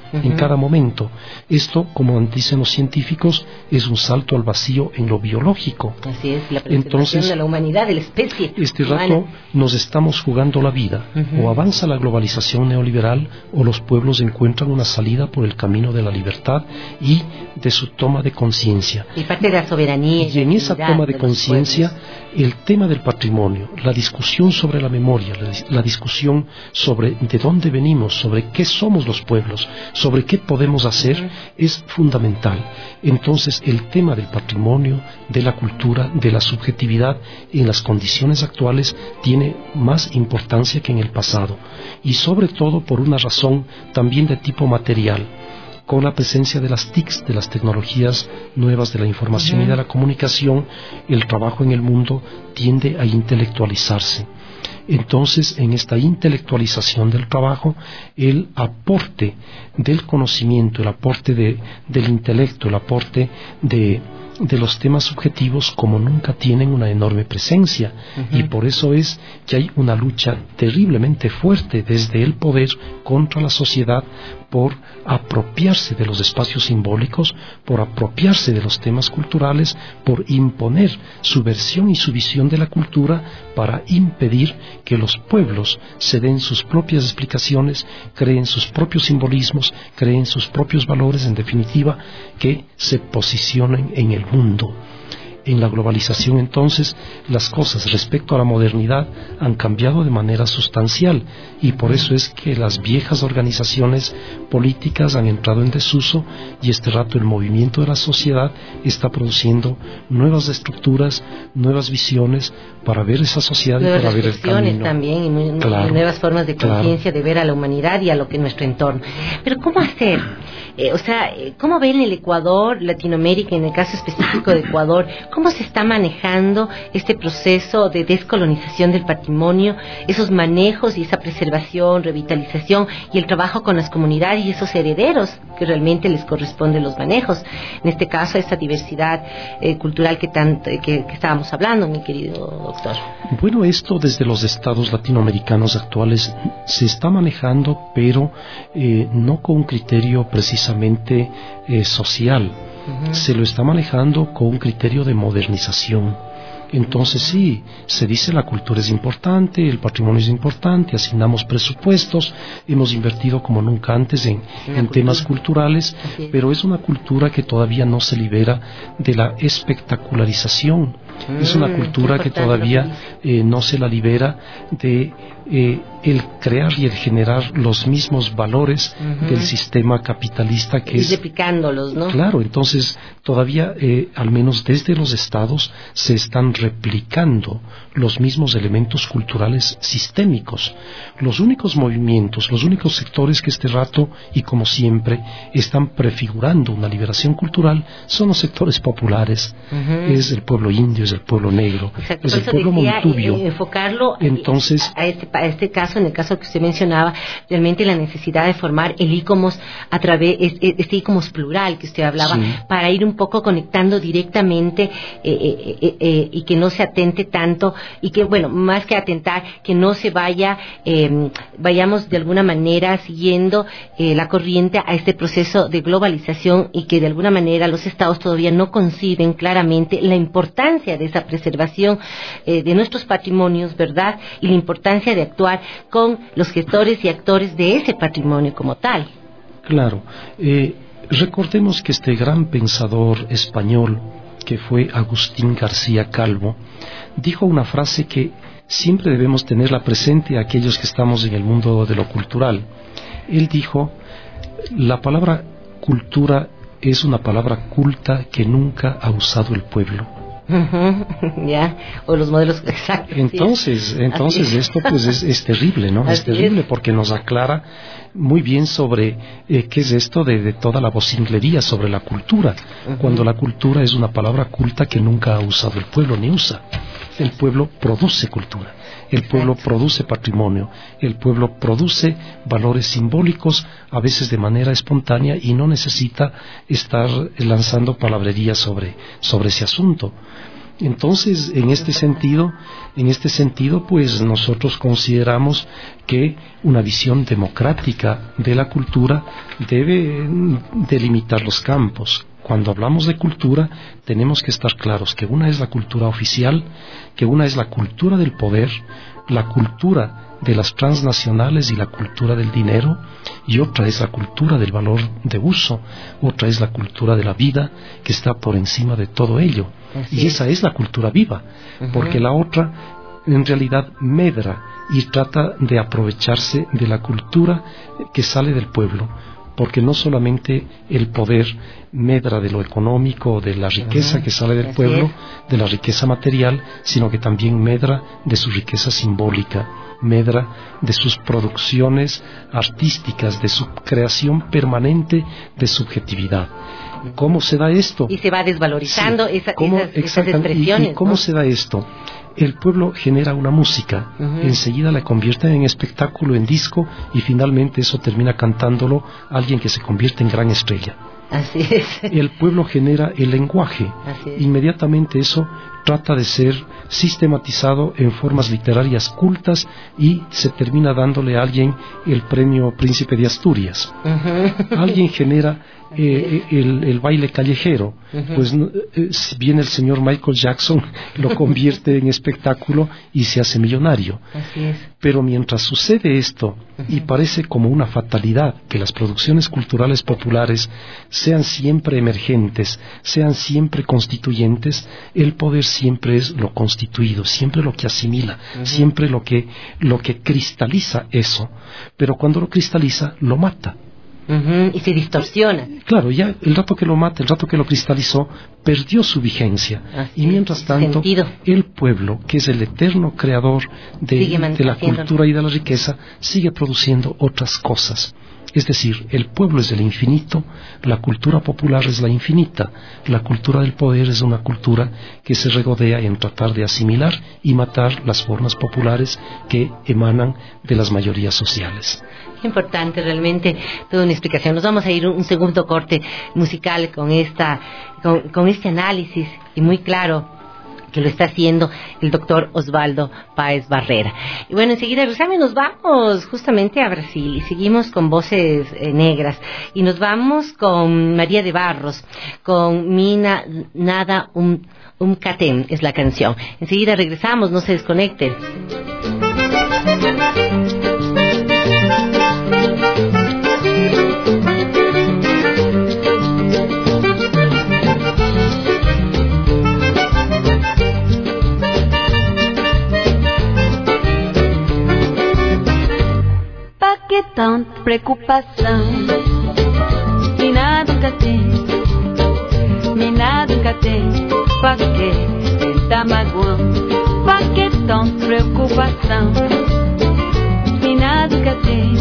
Speaker 6: en cada momento. Esto, como dicen los científicos, es un salto al vacío en lo biológico.
Speaker 3: Así es, la preservación de la humanidad, de la especie
Speaker 6: este
Speaker 3: humana.
Speaker 6: Rato nos estamos jugando la vida. O avanza la globalización neoliberal o los pueblos encuentran una salida por el camino de la libertad y de su toma de conciencia.
Speaker 3: Y parte de la soberanía.
Speaker 6: Y en esa toma de conciencia, el tema del patrimonio, la discusión sobre la memoria, la discusión sobre de dónde venimos, sobre qué somos los pueblos, sobre qué podemos hacer, es fundamental. Entonces, el tema del patrimonio, de la cultura, de la subjetividad, en las condiciones actuales, tiene más importancia que en el pasado. Y sobre todo por una razón también de tipo material. Con la presencia de las TICs, de las tecnologías nuevas de la información y de la comunicación, el trabajo en el mundo tiende a intelectualizarse. Entonces, en esta intelectualización del trabajo, el aporte del conocimiento, el aporte del intelecto, el aporte de los temas subjetivos como nunca tienen una enorme presencia, y por eso es que hay una lucha terriblemente fuerte desde el poder contra la sociedad por apropiarse de los espacios simbólicos, por apropiarse de los temas culturales, por imponer su versión y su visión de la cultura para impedir que los pueblos se den sus propias explicaciones, creen sus propios simbolismos, creen sus propios valores, en definitiva, que se posicionen en el mundo. En la globalización, entonces, las cosas respecto a la modernidad han cambiado de manera sustancial, y por eso es que las viejas organizaciones políticas han entrado en desuso, y este rato el movimiento de la sociedad está produciendo nuevas estructuras, nuevas visiones para ver esa sociedad
Speaker 3: nuevas
Speaker 6: y para ver el camino.
Speaker 3: También, y nuevas formas de conciencia, de ver a la humanidad y a lo que es nuestro entorno. Pero ¿cómo hacer? ¿Cómo ven el Ecuador, Latinoamérica, en el caso específico de Ecuador, cómo se está manejando este proceso de descolonización del patrimonio, esos manejos y esa preservación, revitalización y el trabajo con las comunidades y esos herederos que realmente les corresponden los manejos? En este caso, esta diversidad cultural que estábamos hablando, mi querido doctor.
Speaker 6: Bueno, esto desde los estados latinoamericanos actuales se está manejando, pero no con un criterio precisamente social. Se lo está manejando con un criterio de modernización. Entonces sí, se dice la cultura es importante, el patrimonio es importante, asignamos presupuestos, hemos invertido como nunca antes en temas culturales, pero es una cultura que todavía no se libera de la espectacularización. Es una cultura que todavía no se la libera de el crear y el generar los mismos valores del sistema capitalista que es
Speaker 3: replicándolos, ¿no?
Speaker 6: Claro, entonces todavía al menos desde los estados se están replicando los mismos elementos culturales sistémicos. Los únicos movimientos, los únicos sectores que este rato y como siempre están prefigurando una liberación cultural son los sectores populares. Es el pueblo indio, es el pueblo negro,
Speaker 3: exacto,
Speaker 6: es el pueblo montubio.
Speaker 3: Enfocarlo
Speaker 6: entonces
Speaker 3: a este caso, en el caso que usted mencionaba, realmente la necesidad de formar el ICOMOS a través este ICOMOS plural que usted hablaba, sí, para ir un poco conectando directamente y que no se atente tanto, y que, bueno, más que atentar, que no se vayamos de alguna manera siguiendo la corriente a este proceso de globalización, y que de alguna manera los estados todavía no conciben claramente la importancia de esa preservación de nuestros patrimonios, ¿verdad? Y la importancia de actuar con los gestores y actores de ese patrimonio como tal.
Speaker 6: Claro. Recordemos que este gran pensador español, que fue Agustín García Calvo, dijo una frase que siempre debemos tenerla presente a aquellos que estamos en el mundo de lo cultural. Él dijo: la palabra cultura es una palabra culta que nunca ha usado el pueblo.
Speaker 3: Ya, o los modelos exactos.
Speaker 6: Entonces esto pues es terrible, ¿no? Es terrible porque nos aclara muy bien sobre qué es esto de toda la vocinglería sobre la cultura, cuando la cultura es una palabra culta que nunca ha usado el pueblo, ni usa. El pueblo produce cultura, el pueblo produce patrimonio, el pueblo produce valores simbólicos, a veces de manera espontánea, y no necesita estar lanzando palabrerías sobre ese asunto. Entonces, en este sentido, pues nosotros consideramos que una visión democrática de la cultura debe delimitar los campos. Cuando hablamos de cultura, tenemos que estar claros que una es la cultura oficial, que una es la cultura del poder, la cultura de las transnacionales y la cultura del dinero, y otra es la cultura del valor de uso, otra es la cultura de la vida que está por encima de todo ello. Y esa es la cultura viva, porque la otra en realidad medra y trata de aprovecharse de la cultura que sale del pueblo, porque no solamente el poder medra de lo económico, de la riqueza que sale del pueblo, de la riqueza material, sino que también medra de su riqueza simbólica, medra de sus producciones artísticas, de su creación permanente de subjetividad. ¿Cómo se da esto?
Speaker 3: Y se va desvalorizando esas expresiones.
Speaker 6: ¿Y cómo se da esto? El pueblo genera una música, enseguida la convierte en espectáculo, en disco, y finalmente eso termina cantándolo alguien que se convierte en gran estrella.
Speaker 3: Así es.
Speaker 6: El pueblo genera el lenguaje. Inmediatamente eso trata de ser sistematizado en formas literarias cultas y se termina dándole a alguien el premio Príncipe de Asturias. Alguien genera el baile callejero, pues si viene el señor Michael Jackson, lo convierte en espectáculo y se hace millonario.
Speaker 3: Así es.
Speaker 6: Pero mientras sucede esto, y parece como una fatalidad que las producciones culturales populares sean siempre emergentes, sean siempre constituyentes, el poder siempre es lo constituido, siempre lo que asimila, siempre lo que cristaliza eso, pero cuando lo cristaliza, lo mata.
Speaker 3: Y se distorsiona.
Speaker 6: Claro, ya el rato que lo mata, el rato que lo cristalizó, perdió su vigencia. Y mientras tanto, el pueblo, que es el eterno creador de la cultura y de la riqueza, sigue produciendo otras cosas. Es decir, el pueblo es el infinito, la cultura popular es la infinita, la cultura del poder es una cultura que se regodea en tratar de asimilar y matar las formas populares que emanan de las mayorías sociales.
Speaker 3: Importante realmente toda una explicación. Nos vamos a ir un segundo corte musical con este análisis y muy claro que lo está haciendo el doctor Osvaldo Páez Barrera. Y bueno, enseguida regresamos y nos vamos justamente a Brasil y seguimos con voces negras y nos vamos con María de Barros, con Mina Nada Catem es la canción. Enseguida regresamos, no se desconecten.
Speaker 7: Que tanta preocupação, mina nunca tem, pra que tenta magoando, pra que tanta preocupação, mina nunca tem,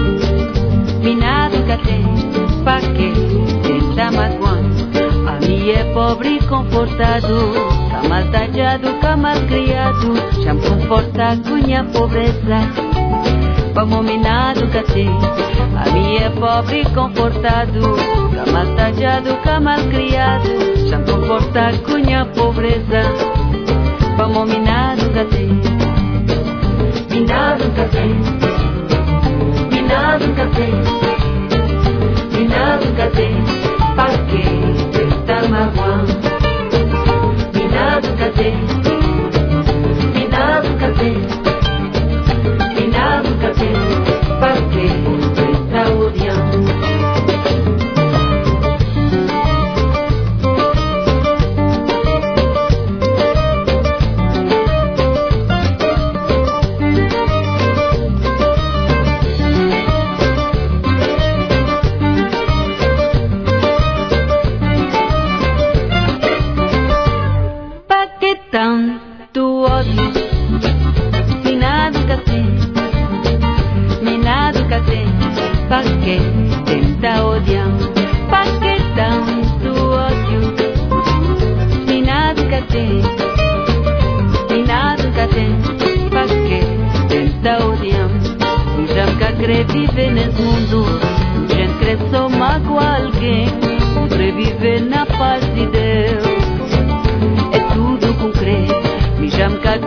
Speaker 7: pra que tenta magoando, a mim é pobre e confortado, tá mal tallado, tá mal criado, já me conforta com minha pobreza. Vamos minado cate, a minha é pobre e confortado, cá mal tallado, cá mal criado, já me comporta com a pobreza. Vamos minado cate, minado cate, minado cate, minado cate, para que está magoando? Minado cate, minado cate. ¿Para qué te está odiando? ¿Para qué tanto odio? Si nada que ¿pa' qué tenta odiando? ¿Pa' qué tanto odio? Ni nada que tem, ¿pa' qué tenta odiando? Já nunca crê viver nesse mundo, já não crê só magoar alguém, crê viver na paz de Deus. É tudo com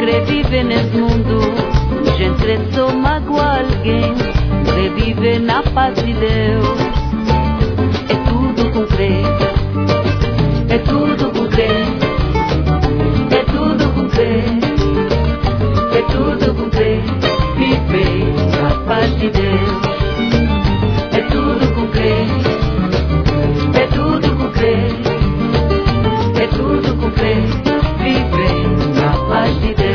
Speaker 7: vive nesse mundo, gente só magoa alguém, vive na paz de Deus. É tudo com crer, é tudo com crer, é tudo com crer, é tudo com crer, viver na paz de Deus. É tudo com crer, é tudo com crer, é tudo com crer, viver na paz de Deus.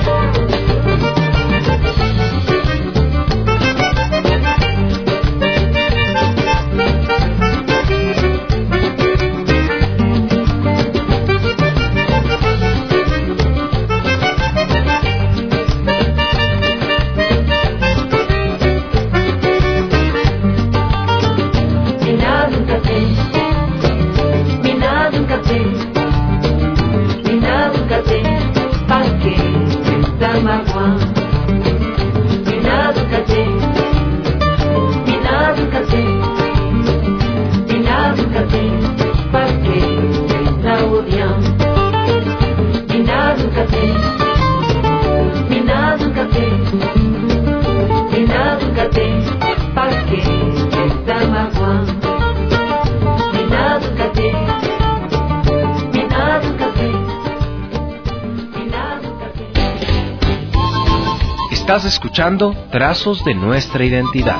Speaker 2: Estás escuchando Trazos de Nuestra Identidad.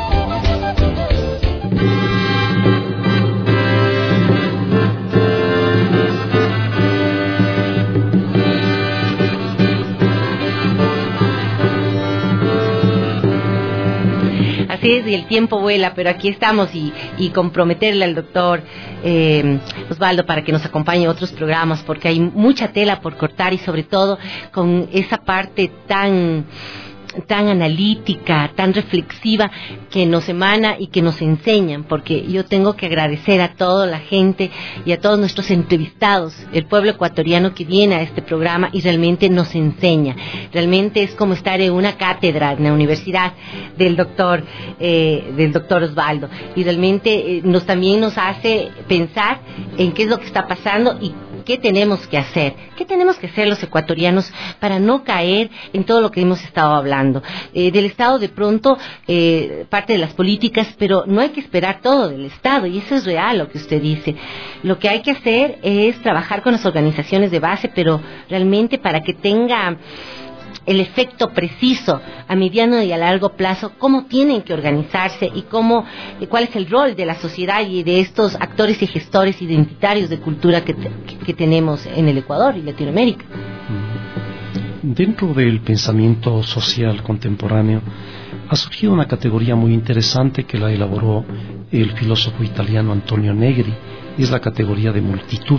Speaker 3: Así es, y el tiempo vuela, pero aquí estamos y comprometerle al doctor Osvaldo para que nos acompañe a otros programas, porque hay mucha tela por cortar y sobre todo con esa parte tan analítica, tan reflexiva que nos emana y que nos enseñan, porque yo tengo que agradecer a toda la gente y a todos nuestros entrevistados, el pueblo ecuatoriano que viene a este programa y realmente nos enseña. Realmente es como estar en una cátedra en la universidad del doctor Osvaldo, y realmente también nos hace pensar en qué es lo que está pasando y ¿qué tenemos que hacer? ¿Qué tenemos que hacer los ecuatorianos para no caer en todo lo que hemos estado hablando? Del Estado de pronto, parte de las políticas, pero no hay que esperar todo del Estado, y eso es real lo que usted dice. Lo que hay que hacer es trabajar con las organizaciones de base, pero realmente para que tenga el efecto preciso a mediano y a largo plazo, cómo tienen que organizarse y cuál es el rol de la sociedad y de estos actores y gestores identitarios de cultura que tenemos en el Ecuador y Latinoamérica.
Speaker 6: Dentro del pensamiento social contemporáneo ha surgido una categoría muy interesante que la elaboró el filósofo italiano Antonio Negri, es la categoría de multitud.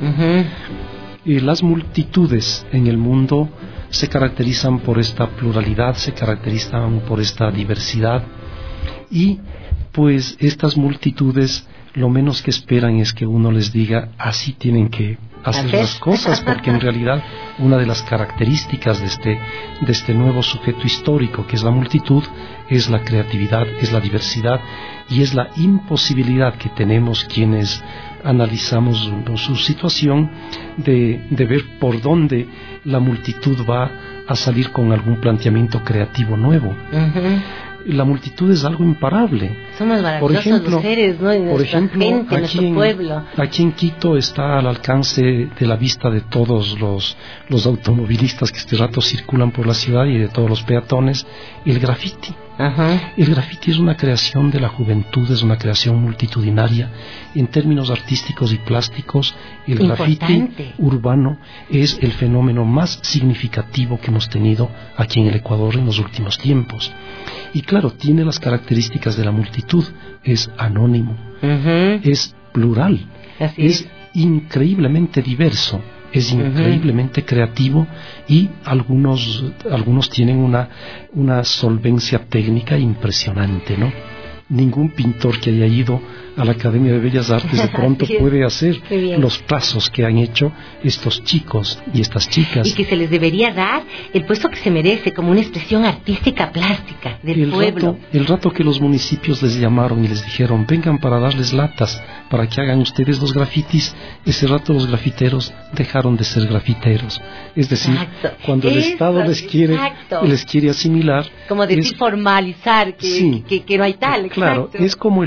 Speaker 6: Las multitudes en el mundo se caracterizan por esta pluralidad, se caracterizan por esta diversidad, y pues estas multitudes lo menos que esperan es que uno les diga así tienen que hacer las cosas, porque en realidad una de las características de este nuevo sujeto histórico que es la multitud es la creatividad, es la diversidad y es la imposibilidad que tenemos quienes analizamos su situación de ver por dónde la multitud va a salir con algún planteamiento creativo nuevo. La multitud es algo imparable.
Speaker 3: Somos maravillosos los seres, ¿no?
Speaker 6: Por ejemplo,
Speaker 3: gente, nuestro pueblo.
Speaker 6: Aquí en Quito está al alcance de la vista de todos los automovilistas que este rato circulan por la ciudad y de todos los peatones, el graffiti. El graffiti es una creación de la juventud, es una creación multitudinaria. En términos artísticos y plásticos, el graffiti urbano es el fenómeno más significativo que hemos tenido aquí en el Ecuador en los últimos tiempos. Y claro, tiene las características de la multitud, es anónimo, es plural, es increíblemente diverso, es increíblemente creativo, y algunos tienen una solvencia técnica impresionante, ¿no? ningún pintor que haya ido a la Academia de Bellas Artes de pronto puede hacer los trazos que han hecho estos chicos y estas chicas.
Speaker 3: Y que se les debería dar el puesto que se merece como una expresión artística plástica del pueblo.
Speaker 6: El rato que los municipios les llamaron y les dijeron, vengan para darles latas, para que hagan ustedes los grafitis, ese rato los grafiteros dejaron de ser grafiteros. Es decir, cuando el Estado les quiere asimilar...
Speaker 3: Como decir, formalizar, que no hay tal.
Speaker 6: Claro, es como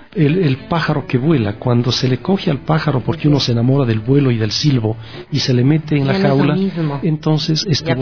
Speaker 6: el pájaro que vuela. Cuando se le coge al pájaro porque uno se enamora del vuelo y del silbo y se le mete en la jaula, entonces estuvo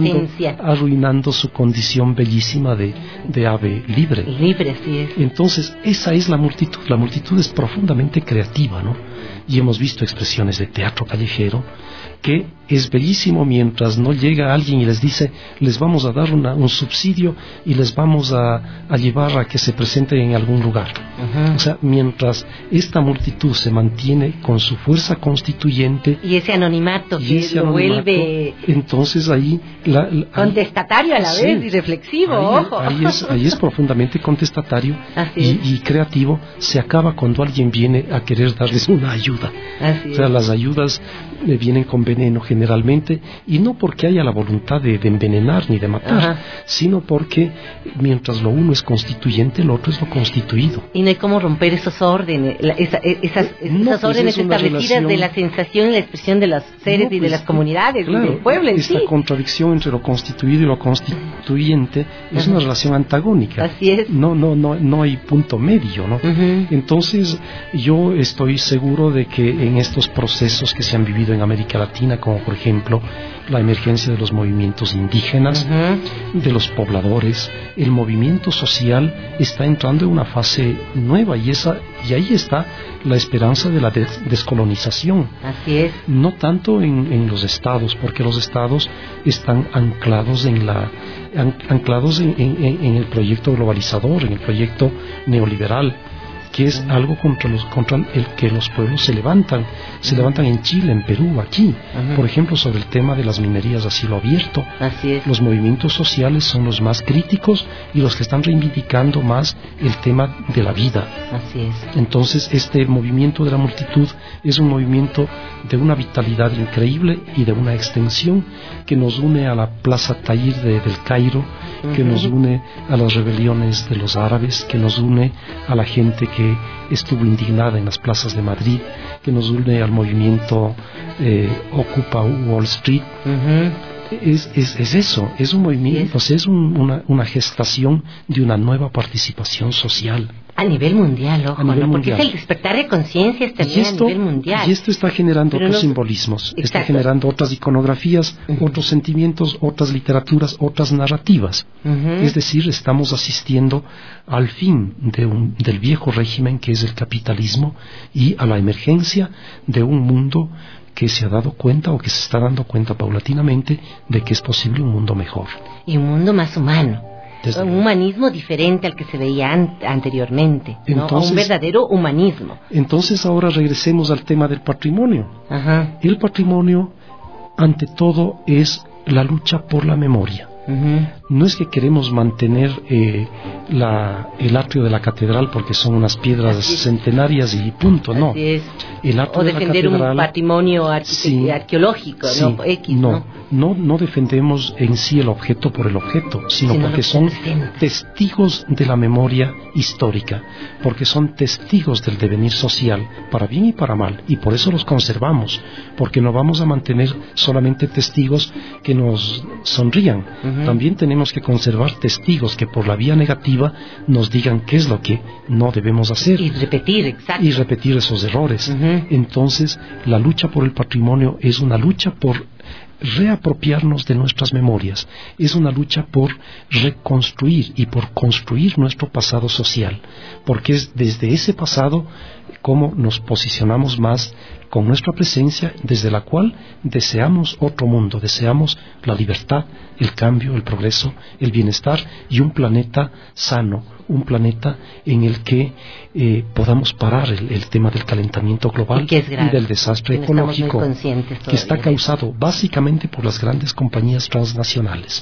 Speaker 6: arruinando su condición bellísima de ave libre.
Speaker 3: Así es.
Speaker 6: Entonces esa es la multitud. La multitud es profundamente creativa, ¿no? Y hemos visto expresiones de teatro callejero que es bellísimo mientras no llega alguien y les dice, les vamos a dar un subsidio y les vamos a llevar a que se presenten en algún lugar. O sea, mientras esta multitud se mantiene con su fuerza constituyente
Speaker 3: y ese anonimato que lo vuelve
Speaker 6: entonces ahí
Speaker 3: contestatario a la vez y reflexivo.
Speaker 6: Ahí es profundamente contestatario y creativo. Se acaba cuando alguien viene a querer darles una ayuda. Las ayudas vienen con veneno generalmente, y no porque haya la voluntad de envenenar ni de matar, sino porque mientras lo uno es constituyente, lo otro es lo constituido.
Speaker 3: Y no hay cómo romper esos órdenes, esas órdenes establecidas de la sensación y la expresión de los seres y de las comunidades,
Speaker 6: claro,
Speaker 3: y del pueblo en sí.
Speaker 6: Esta contradicción entre lo constituido y lo constituyente es una relación antagónica.
Speaker 3: Así es.
Speaker 6: No hay punto medio, ¿no? Entonces yo estoy seguro de que en estos procesos que se han vivido en América Latina, como por ejemplo la emergencia de los movimientos indígenas, de los pobladores, el movimiento social está entrando en una fase nueva, y ahí está la esperanza de la descolonización.
Speaker 3: Así es.
Speaker 6: No tanto en los estados, porque los estados están anclados en el proyecto globalizador, en el proyecto neoliberal, que es algo contra el que los pueblos se levantan en Chile, en Perú, aquí, por ejemplo, sobre el tema de las minerías a cielo abierto.
Speaker 3: Así es.
Speaker 6: Los movimientos sociales son los más críticos y los que están reivindicando más el tema de la vida.
Speaker 3: Así es.
Speaker 6: Entonces este movimiento de la multitud es un movimiento de una vitalidad increíble y de una extensión que nos une a la Plaza Tahrir del Cairo, que nos une a las rebeliones de los árabes, que nos une a la gente que estuvo indignada en las plazas de Madrid, que nos une al movimiento Ocupa Wall Street. Es eso, es un movimiento, es una gestación de una nueva participación social.
Speaker 3: A nivel mundial, porque es el despertar de conciencias también a nivel mundial.
Speaker 6: Y esto está generando otros simbolismos, está generando otras iconografías, otros sentimientos, otras literaturas, otras narrativas. Es decir, estamos asistiendo al fin del viejo régimen que es el capitalismo y a la emergencia de un mundo que se ha dado cuenta o que se está dando cuenta paulatinamente de que es posible un mundo mejor.
Speaker 3: Y un mundo más humano. Un humanismo diferente al que se veía anteriormente, ¿no?
Speaker 6: Entonces,
Speaker 3: un verdadero humanismo.
Speaker 6: Entonces ahora regresemos al tema del patrimonio. El patrimonio, ante todo, es la lucha por la memoria. No es que queremos mantener el atrio de la catedral porque son unas piedras centenarias y punto, no. El atrio
Speaker 3: o defender de la catedral, un patrimonio arqueológico,
Speaker 6: no defendemos en sí el objeto por el objeto, sino porque son testigos de la memoria histórica, porque son testigos del devenir social, para bien y para mal, y por eso los conservamos, porque no vamos a mantener solamente testigos que nos sonrían. También tenemos que conservar testigos que por la vía negativa nos digan qué es lo que no debemos hacer.
Speaker 3: Y repetir
Speaker 6: esos errores. Entonces, la lucha por el patrimonio es una lucha por reapropiarnos de nuestras memorias, es una lucha por reconstruir y por construir nuestro pasado social, porque es desde ese pasado como nos posicionamos más con nuestra presencia, desde la cual deseamos otro mundo, deseamos la libertad, el cambio, el progreso, el bienestar y un planeta sano, un planeta en el que podamos parar el tema del calentamiento global y del desastre ecológico que está causado básicamente por las grandes compañías transnacionales.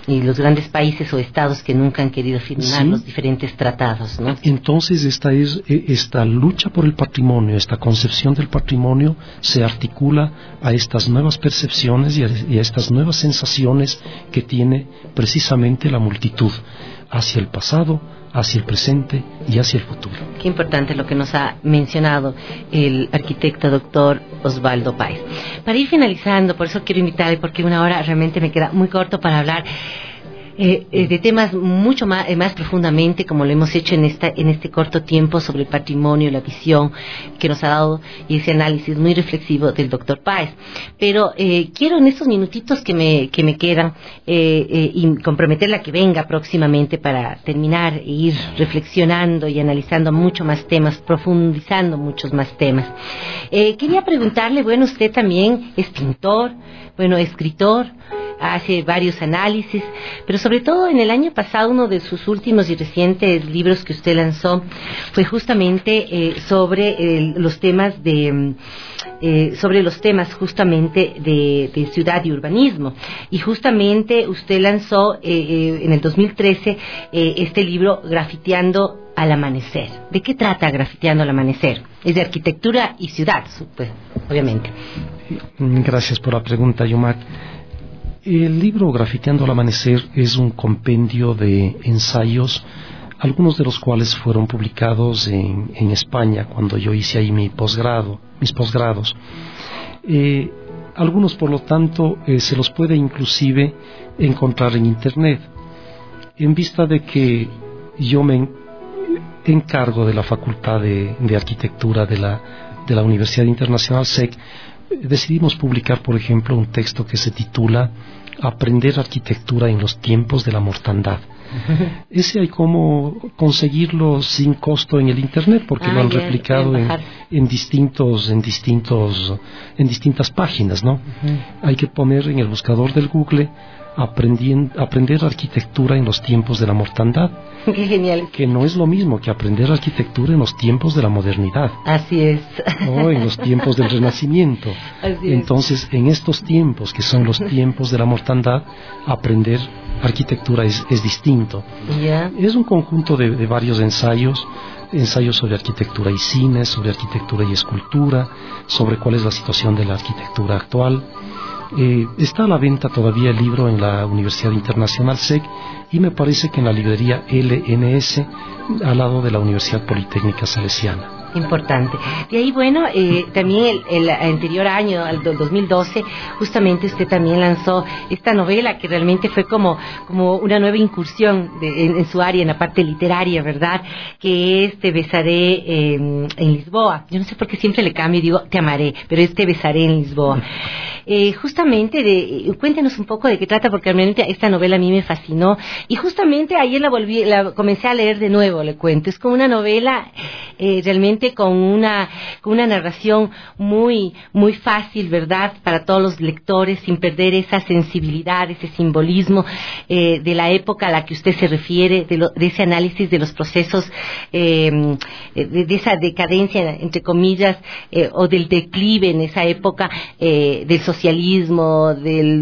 Speaker 3: los grandes países o estados que nunca han querido firmar
Speaker 6: Sí.
Speaker 3: los diferentes tratados, ¿no?
Speaker 6: Entonces esta lucha por el patrimonio, esta concepción del patrimonio se articula a estas nuevas percepciones y a estas nuevas sensaciones que tiene precisamente la multitud hacia el pasado, hacia el presente y hacia el futuro.
Speaker 3: Qué importante lo que nos ha mencionado el arquitecto doctor Osvaldo Páez. Para ir finalizando, por eso quiero invitarle, porque una hora realmente me queda muy corto para hablar de temas mucho más profundamente, como lo hemos hecho en este corto tiempo, sobre el patrimonio, la visión que nos ha dado y ese análisis muy reflexivo del doctor Páez. Pero quiero en estos minutitos que me quedan y comprometerla a que venga próximamente para terminar e ir reflexionando y analizando mucho más temas, profundizando muchos más temas. Quería preguntarle, bueno, usted también es pintor, bueno, escritor, hace varios análisis, pero sobre todo en el año pasado uno de sus últimos y recientes libros que usted lanzó fue justamente sobre los temas justamente de ciudad y urbanismo, y justamente usted lanzó en el 2013 este libro Grafiteando al amanecer. ¿De qué trata Grafiteando al amanecer? Es de arquitectura y ciudad, pues, obviamente.
Speaker 6: Gracias por la pregunta, Yumat. El libro Grafiteando al amanecer es un compendio de ensayos, algunos de los cuales fueron publicados en España cuando yo hice ahí mis posgrados. Algunos, por lo tanto, se los puede inclusive encontrar en Internet. En vista de que yo me encargo de la Facultad de Arquitectura de la Universidad Internacional SEC, decidimos publicar, por ejemplo, un texto que se titula Aprender arquitectura en los tiempos de la mortandad. Ese hay como conseguirlo sin costo en el Internet, porque lo han replicado en distintas páginas, ¿no? Hay que poner en el buscador del Google aprender arquitectura en los tiempos de la mortandad.
Speaker 3: Qué genial.
Speaker 6: Que no es lo mismo que aprender arquitectura en los tiempos de la modernidad.
Speaker 3: Así es.
Speaker 6: O en los tiempos del Renacimiento.
Speaker 3: Así
Speaker 6: Entonces, en estos tiempos, que son los tiempos de la mortandad, aprender arquitectura es distinto.
Speaker 3: Yeah.
Speaker 6: Es un conjunto de varios ensayos sobre arquitectura y cine, sobre arquitectura y escultura, sobre cuál es la situación de la arquitectura actual. Está a la venta todavía el libro en la Universidad Internacional SEC y me parece que en la librería LNS al lado de la Universidad Politécnica Salesiana.
Speaker 3: Importante. De ahí, bueno, también el anterior año, el 2012, justamente usted también lanzó esta novela que realmente fue como una nueva incursión en su área, en la parte literaria, ¿verdad? Que es Te besaré en Lisboa. Yo no sé por qué siempre le cambio y digo Te amaré, pero es Te besaré en Lisboa. Justamente, cuéntenos un poco de qué trata, porque realmente esta novela a mí me fascinó y justamente ayer la comencé a leer de nuevo, le cuento. Es como una novela realmente con una narración muy fácil, ¿verdad?, para todos los lectores, sin perder esa sensibilidad, ese simbolismo de la época a la que usted se refiere, de ese análisis de los procesos, de esa decadencia, entre comillas, o del declive en esa época del socialismo,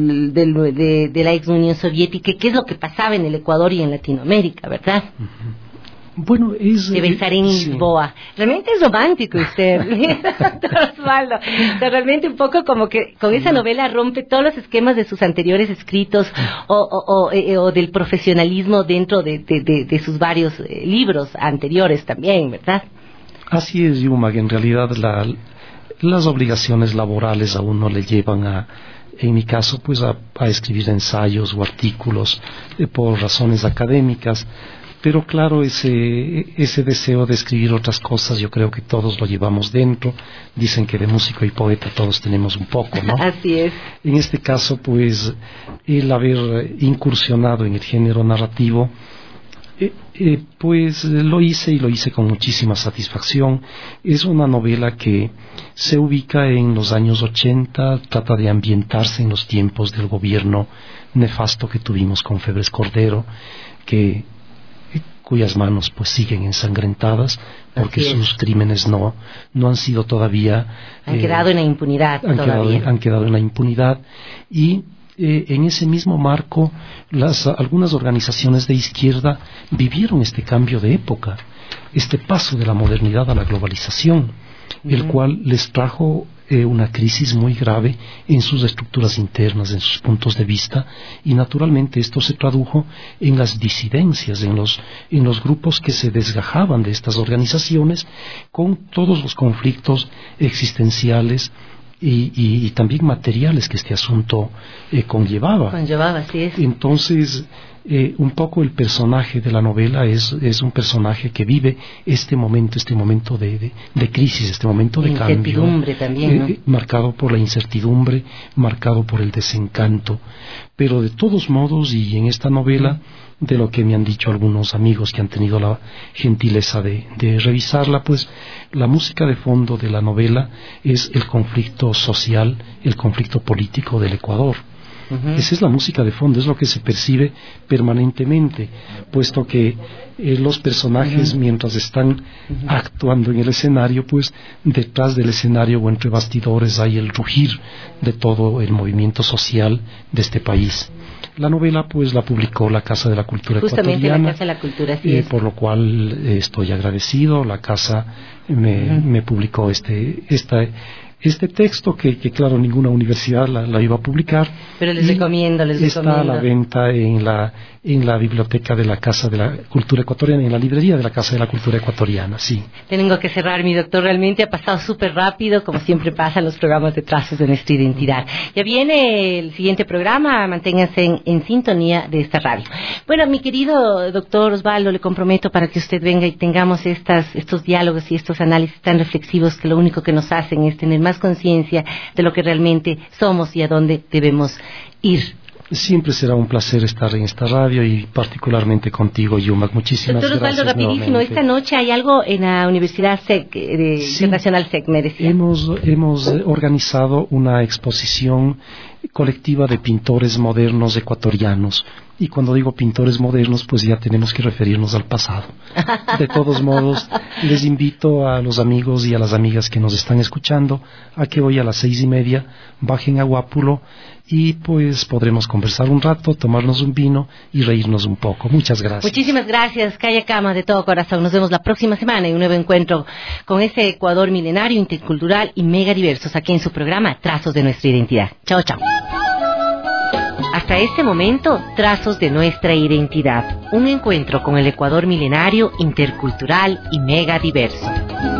Speaker 3: de la ex Unión Soviética, qué es lo que pasaba en el Ecuador y en Latinoamérica, ¿verdad?
Speaker 6: Uh-huh. Bueno,
Speaker 3: Te besaré en Lisboa. Realmente es romántico usted, doctor Osvaldo. O sea, realmente un poco como que con esa novela rompe todos los esquemas de sus anteriores escritos o del profesionalismo dentro de sus varios libros anteriores también, ¿verdad?
Speaker 6: Así es, Yuma, que en realidad las obligaciones laborales a uno le llevan en mi caso, pues a escribir ensayos o artículos por razones académicas. Pero claro, ese deseo de escribir otras cosas, yo creo que todos lo llevamos dentro. Dicen que de músico y poeta todos tenemos un poco, ¿no?
Speaker 3: Así es.
Speaker 6: En este caso, pues, el haber incursionado en el género narrativo, pues lo hice con muchísima satisfacción. Es una novela que se ubica en los años 80, trata de ambientarse en los tiempos del gobierno nefasto que tuvimos con Febres Cordero, cuyas manos pues siguen ensangrentadas porque sus crímenes no han sido todavía...
Speaker 3: Han quedado en la impunidad todavía.
Speaker 6: Han quedado en la impunidad y en ese mismo marco, algunas organizaciones de izquierda vivieron este cambio de época, este paso de la modernidad a la globalización, el cual les trajo una crisis muy grave en sus estructuras internas, en sus puntos de vista, y naturalmente esto se tradujo en las disidencias, en los grupos que se desgajaban de estas organizaciones, con todos los conflictos existenciales y también materiales que este asunto conllevaba.
Speaker 3: Así es.
Speaker 6: Entonces, un poco el personaje de la novela es un personaje que vive este momento de crisis, este momento de cambio.
Speaker 3: Incertidumbre también, ¿no?
Speaker 6: Marcado por la incertidumbre, marcado por el desencanto. Pero de todos modos, y en esta novela, de lo que me han dicho algunos amigos que han tenido la gentileza de revisarla, pues la música de fondo de la novela es el conflicto social, el conflicto político del Ecuador. Esa es la música de fondo, es lo que se percibe permanentemente, puesto que los personajes, mientras están actuando en el escenario, pues detrás del escenario o entre bastidores hay el rugir de todo el movimiento social de este país. La novela pues la publicó la Casa de la Cultura Ecuatoriana,
Speaker 3: la Casa de la Cultura, así es.
Speaker 6: Por lo cual estoy agradecido. La Casa me publicó este texto que claro, ninguna universidad la iba a publicar. Pero les recomiendo. Está a la venta en la biblioteca de la Casa de la Cultura Ecuatoriana, en la librería de la Casa de la Cultura Ecuatoriana, sí.
Speaker 3: Tengo que cerrar, mi doctor, realmente ha pasado súper rápido, como siempre pasa en los programas de Trazos de Nuestra Identidad. Ya viene el siguiente programa, manténganse en sintonía de esta radio. Bueno, mi querido doctor Osvaldo, le comprometo para que usted venga y tengamos estos diálogos y estos análisis tan reflexivos que lo único que nos hacen es tener más conciencia de lo que realmente somos y a dónde debemos ir.
Speaker 6: Siempre será un placer estar en esta radio y particularmente contigo, Yumak. Muchísimas gracias.
Speaker 3: Doctor Osvaldo, rapidísimo, nuevamente. Esta noche hay algo en la Universidad Internacional SEC, me decía.
Speaker 6: Hemos organizado una exposición colectiva de pintores modernos ecuatorianos. Y cuando digo pintores modernos, pues ya tenemos que referirnos al pasado. De todos modos, les invito a los amigos y a las amigas que nos están escuchando a que hoy a las 6:30 bajen a Guápulo y pues podremos conversar un rato, tomarnos un vino y reírnos un poco. Muchas gracias.
Speaker 3: Muchísimas gracias, Calla Cama, de todo corazón. Nos vemos la próxima semana en un nuevo encuentro con este Ecuador milenario, intercultural y mega diversos aquí en su programa Trazos de Nuestra Identidad. Chao, chao. Hasta este momento, Trazos de Nuestra Identidad, un encuentro con el Ecuador milenario, intercultural y mega diverso.